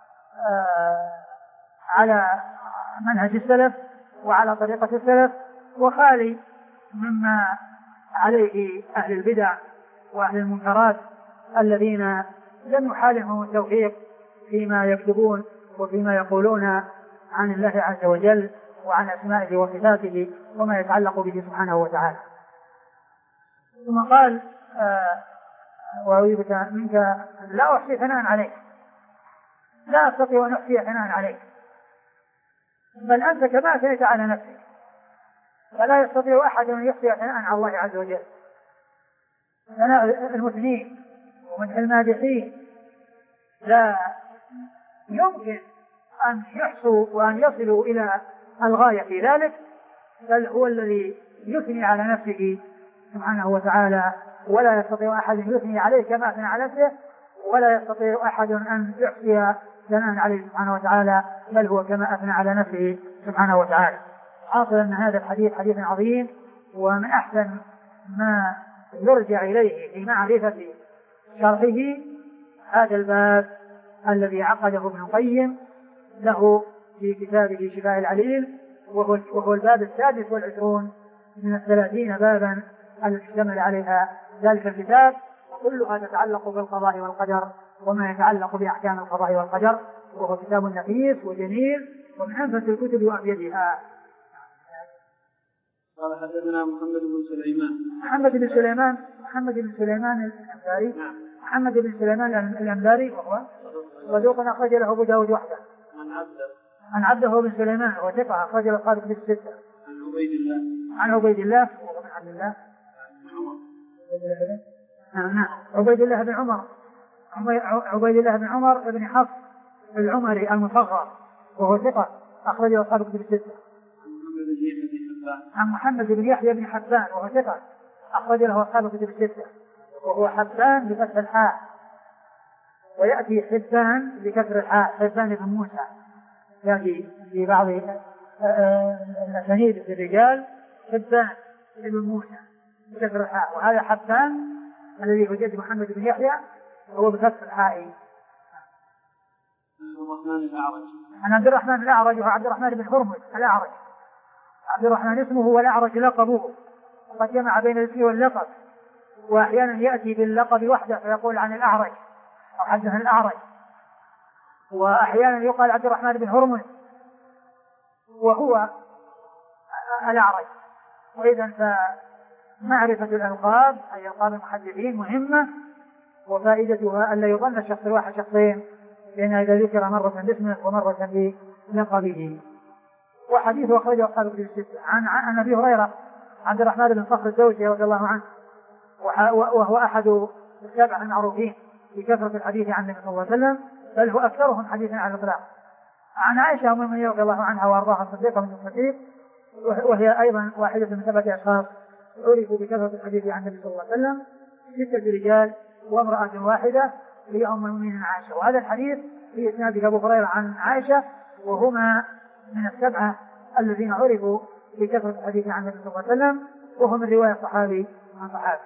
منهج السلف وعلى طريقة السلف، وخالي مما عليه أهل البدع وأهل المنكرات الذين لم يحالهم التوفيق فيما يكتبون وفيما يقولون عن الله عز وجل وعن أسمائه وصفاته وما يتعلق به سبحانه وتعالى. ثم قال: آه وأعوذ منك لا أحصي ثناء عليك، لا أستطيع أن أحصي ثناء عليك، بل أنت كما أثنيت على نفسك، فلا يستطيع أحد أن يحصي ثناء على الله عز وجل. ثناء المثنين ومدح المادحين لا يمكن أن يحصوا وأن يصلوا إلى الغاية في ذلك، بل هو الذي يثني على نفسه سبحانه وتعالى، ولا يستطيع أحد أن يثني عليه كما أثنى على نفسه، ولا يستطيع أحد أن يحصي ثناء عليه سبحانه وتعالى، بل هو كما أثنى على نفسه سبحانه وتعالى. حاصل أن هذا الحديث حديث عظيم، ومن أحسن ما يرجع إليه في معرفة شرحه هذا الباب الذي عقده ابن القيم له في كتابه شفاء العليل، وهو, وهو الباب السادس والعشرون من الثلاثين بابا التي اشتمل عليها ذلك الكتاب، وكلها تتعلق بالقضاء والقدر وما يتعلق بأحكام القضاء والقدر، وهو كتاب نفيس وجميل ومن أنفس الكتب وأبيضها. قال حدثنا محمد بن سليمان محمد بن سليمان محمد بن سليمان الأنباري محمد بن سليمان الأنباري وهو صدوق أخرج له أبو داود وحده. عن عبده عن عبده بن سليمان وثقة أخرج له الخالد بن الستة. عن عبيد الله عن عبيد الله وهو من عبد الله نعم عبيد الله بن عمر عبيد الله بن عمر بن حفص العمري المصغر وهو ثقة أخرج له الخالد بن الستة. عن محمد بن يحيى بن حبان وهو ثقة أخرج له أصحاب الكتب الستة، وهو حبان بفتح الحاء، ويأتي حبان بكسر الحاء، حبان بن موسى، يأتي في بعض الأسانيد في الرجال حبان بن موسى بكسر الحاء، وهذا حبان الذي هو جد محمد بن يحيى هو بكسر الحاء. عن عبد الرحمن الأعرج وهو عبد الرحمن بن هرمز الأعرج. عبد الرحمن اسمه والأعرج لقبه، وقد جمع بين الاسم واللقب، وأحيانا يأتي باللقب وحده فيقول عن الأعرج أو حدث الأعرج، وأحيانا يقال عبد الرحمن بن هرمز وهو الأعرج. وإذا فمعرفة الألقاب أي ألقاب المحدثين مهمة، وفائدتها أن لا يظن الشخص الواحد شخصين، لأن إذا ذكر مرة باسمه ومرة بلقبه. وحديثه أخرجه أصحاب الكتب الستة. عن عن أبي هريرة عبد الرحمن بن صخر الدوسي رضي الله عنه، وهو أحد السبعة المعروفين بكثرة الحديث عن النبي صلى الله عليه وسلم، بل هو أكثرهم حديثا على الإطلاق. عن عائشة أم المؤمنين رضي الله عنها وأرضاها الصديقة بنت الصديق، وهي أيضا واحدة من سبعة أشخاص عرفوا بكثرة الحديث عن النبي صلى الله عليه وسلم، ستة رجال وامرأة واحدة هي أم المؤمنين عائشة. وهذا الحديث في إسناد أبو هريرة عن عائشة، وهما من السبعة الذين عرفوا بكثرة الحديث عن النبي صلى الله عليه وسلم، وهو من رواية صحابي عن صحابي.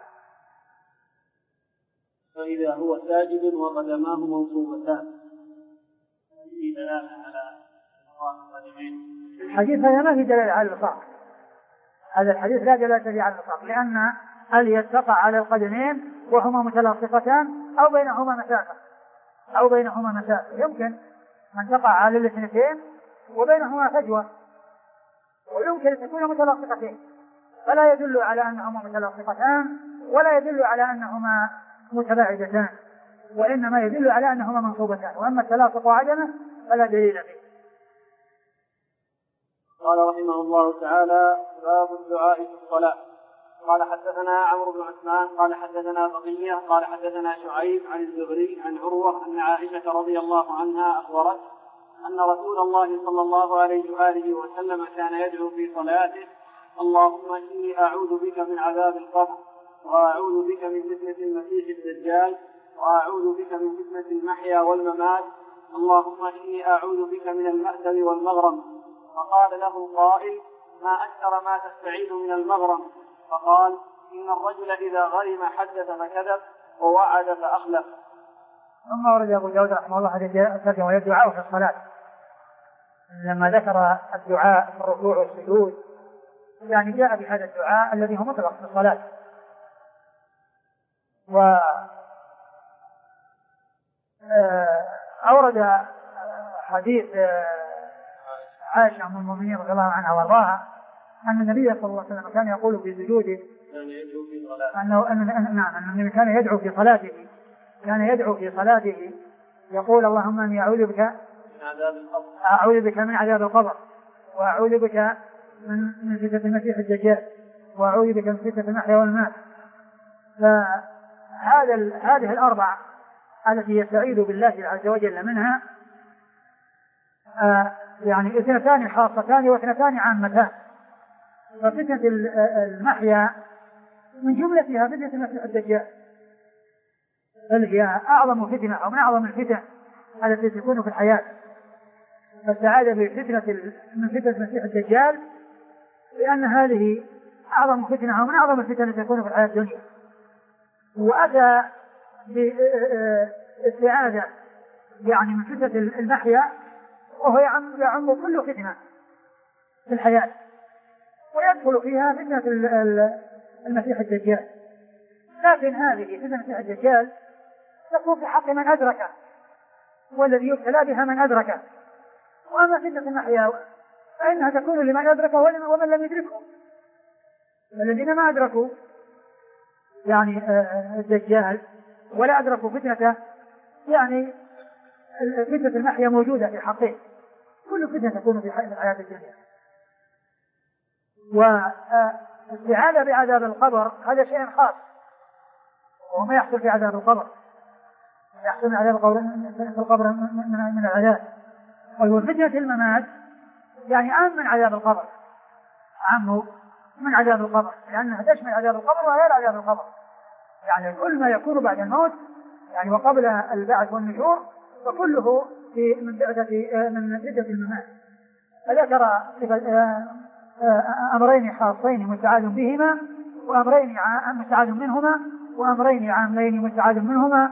فإذا هو ساجد وقدماه منصوبتان في دلالة على مقام القدمين. الحديث هذا ما في دلالة على الإطلاق، هذا الحديث لا دلالة على الإطلاق، لأن اليد تقع على القدمين وهما متلاصقتان أو بينهما مسافة أو بينهما مسافة يمكن أن تقع على الاثنتين وبينهما فجوة، ويمكن أن تكون متلاصقتين، فلا يدل على أنهما متلاصقتان ولا يدل على أنهما متباعدتان، وإنما يدل على أنهما منصوبتان، وأما التلاصق وعدمه فلا دليل فيه. قال رحمه الله تعالى: باب الدعاء في الصلاة. قال حدثنا عمرو بن عثمان قال حدثنا بقية قال حدثنا شعيب عن الزهري عن عروة أن عائشة رضي الله عنها أخبرت أن رسول الله صلى الله عليه وآله وسلم كان يدعو في صلاته: اللهم إني أعوذ بك من عذاب القبر، وأعوذ بك من فتنة المسيح الدجال، وأعوذ بك من فتنة المحيا والممات، اللهم إني أعوذ بك من المأثم والمغرم. فقال له قائل: ما أكثر ما تستعيذ من المغرم؟ فقال: إن الرجل إذا غرم حدث فكذب ووعد فأخلف. ثم ورد أبو داود رحمه الله حديث الدعاء الدعاء في الصلاة، لما ذكر الدعاء في الركوع والسجود يعني جاء بهذا الدعاء الذي هو مطلق في الصلاة. وأورد حديث عائشة أم المؤمنين رضي الله عنها وارضاها أن النبي صلى الله عليه وسلم كان يقول في سجوده أنه أن نعم أن النبي كان يدعو في صلاته كان يدعو في صلاته يقول: اللهم إني أعوذ بك أعوذ بك من عذاب القبر، وأعوذ بك من من فتنة المسيح الدجال، وأعوذ بك من فتنة المحيا والممات. فهذا هذه الأربع التي يستعيذ بالله عز وجل منها آه يعني اثنتان خاصتان واثنتان عامتان. ففتنة المحيا من جملتها فتنة المسيح الدجال، بل هي أعظم فتنة أو من أعظم الفتن التي تكون في الحياة. فاستعاذ بفتنة من فتنة المسيح الدجال لأن هذه أعظم فتنة أو من أعظم الفتن التي تكون في الحياة الدنيا. وأتى باستعاذة يعني من فتنة المحيا وهو يعم, يعم كل فتنة في الحياة، ويدخل فيها فتنة المسيح الدجال. لكن هذه فتنة المسيح الدجال تكون في حق من أدركه، والذي يبتلى بها من أدركه. وأما فتنة المحيا فإنها تكون لمن أدركه ومن لم يدركه. الذين ما أدركوا يعني الدجال ولا أدركوا فتنته يعني فتنة المحيا موجودة في حقه. كل فتنة تكون في حياة الدنيا. والاستعاذة بعذاب القبر هذا شيء خاص، وما يحصل في عذاب القبر يحصل من عذاب القبر في القبر من العذاب. وفتنة الممات يعني عام من عذاب القبر، عام من عذاب القبر، لأنها تشمل عذاب القبر وغير عذاب القبر. يعني كل ما يكون بعد الموت يعني وقبل البعث والنشور فكله في من من فتنة الممات. فذكر أمرين خاصين مستعاذ بهما، وأمرين مستعاذ منهما، وأمرين عامين مستعاذ منهما،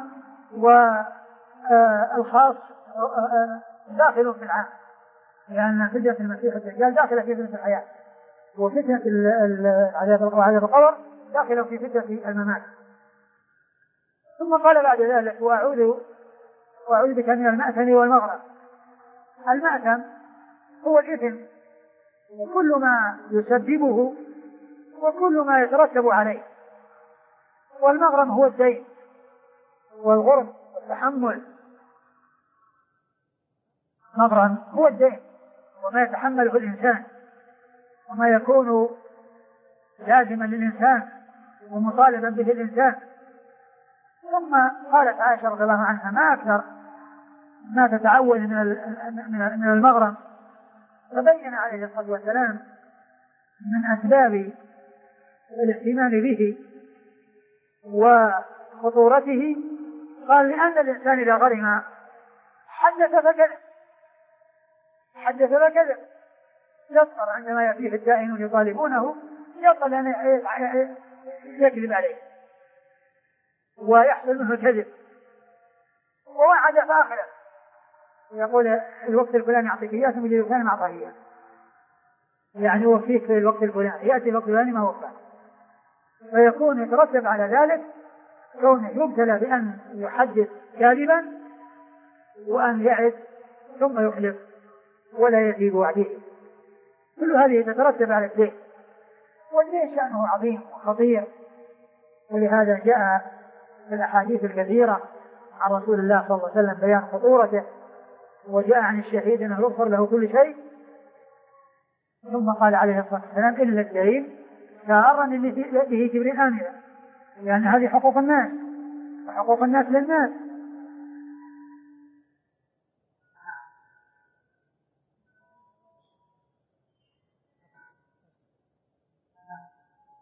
والخاص داخل في العام، لأن فتنة المسيح الدجال داخلة في فتنة الحياة، وفتنة عذاب القبر داخلة في فتنة الممات. ثم قال بعد ذلك: وأعوذ وأعوذ بك من المأثم والمغرم. المأثم هو الإثم وكل ما يسببه وكل ما يترتب عليه، والمغرم هو الدين والغرم والتحمل. مغرم هو الدين وما يتحمله الإنسان وما يكون لازما للإنسان ومطالبا به الإنسان. ثم قالت عائشة رضي الله عنها: ما أكثر ما تتعوذ من المغرم. فبين عليه الصلاة والسلام من أسباب الاهتمام به وخطورته، قال: لأن الإنسان إذا غرم حدث فكذب حدث فكذب يضطر عندما يأتيه الدائنون يطالبونه يضطر أن يكذب عليه ويحصل منه الكذب، ووعد فأخلف، يقول الوقت الفلاني أعطيك إياه ثم يجي الفلاني ما أعطاه إياه، يعني وفيك في الوقت الفلاني يأتي الوقت الفلاني ما وفاه. فيكون يترتب على ذلك كونه يبتلى بأن يحدث كاذبا وأن يعد ثم يخلف ولا يجيب وعده. كل هذه تترتب على الدين، والدين شأنه عظيم وخطير، ولهذا جاء في الأحاديث الكثيرة عن رسول الله صلى الله عليه وسلم بيان خطورته، وجاء عن الشهيد أنه يغفر له كل شيء. ثم قال عليه الصلاة والسلام: إلا الدين كأرني به جبريل آمنا، لأن هذه حقوق الناس وحقوق الناس للناس.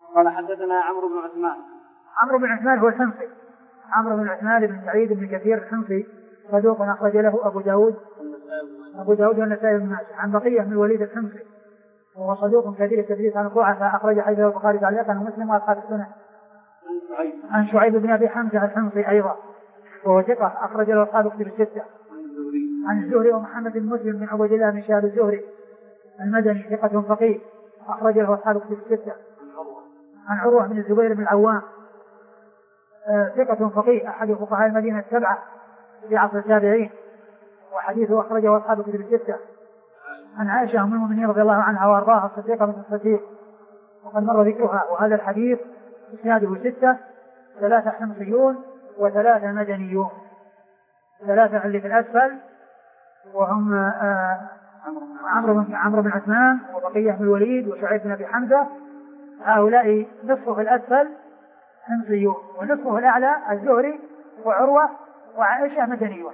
قال حدثنا عمرو بن عثمان. عمرو بن عثمان هو الحمصي، عمرو بن عثمان بن سعيد بن كثير الحمصي صدوق أخرج له أبو داود أبو داود والنسائي بن ماجه. عن بقية بن الوليد الحمصي وهو صدوق كثير التدليس عن الضعفاء أخرج حديثه البخاري تعليقا ومسلم وأصحاب السنن. عن شعيب بن أبي حمزة الحمصي أيضا وهو ثقة أخرج له أصحاب كتب الستة. عن الزهري ومحمد بن مسلم بن عبد الله بن شهاب الزهري المدني ثقة فقيه أخرج له أصحاب كتب الستة. عن عروة بن الزبير بن العوام ثقة فقيه أحد فقهاء المدينة السبعة في عصر التابعين وحديثه أخرجه أصحاب كتب الستة. عن عائشة أم المؤمنين رضي الله عنها وأرضاها الصديقة بنت الصديق وقد مر ذكرها. وهذا الحديث إسناده ستة، ثلاثة حمصيون وثلاثة مدنيون، ثلاثة اللي في الأسفل وهم عمرو بن عمرو بن عثمان وبقية بن الوليد وشعيب بن أبي حمزة. هؤلاء نصفه في الأسفل حمصيون ونصفه الأعلى الزهري وعروة وعائشة مدنيون.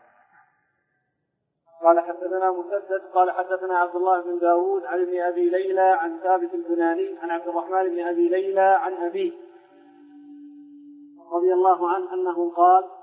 قال حدثنا مسدد قال حدثنا عبد الله بن داود عن ابن أبي ليلى عن ثابت البناني عن عبد الرحمن بن أبي ليلى عن أبيه رضي الله عنه أنه قال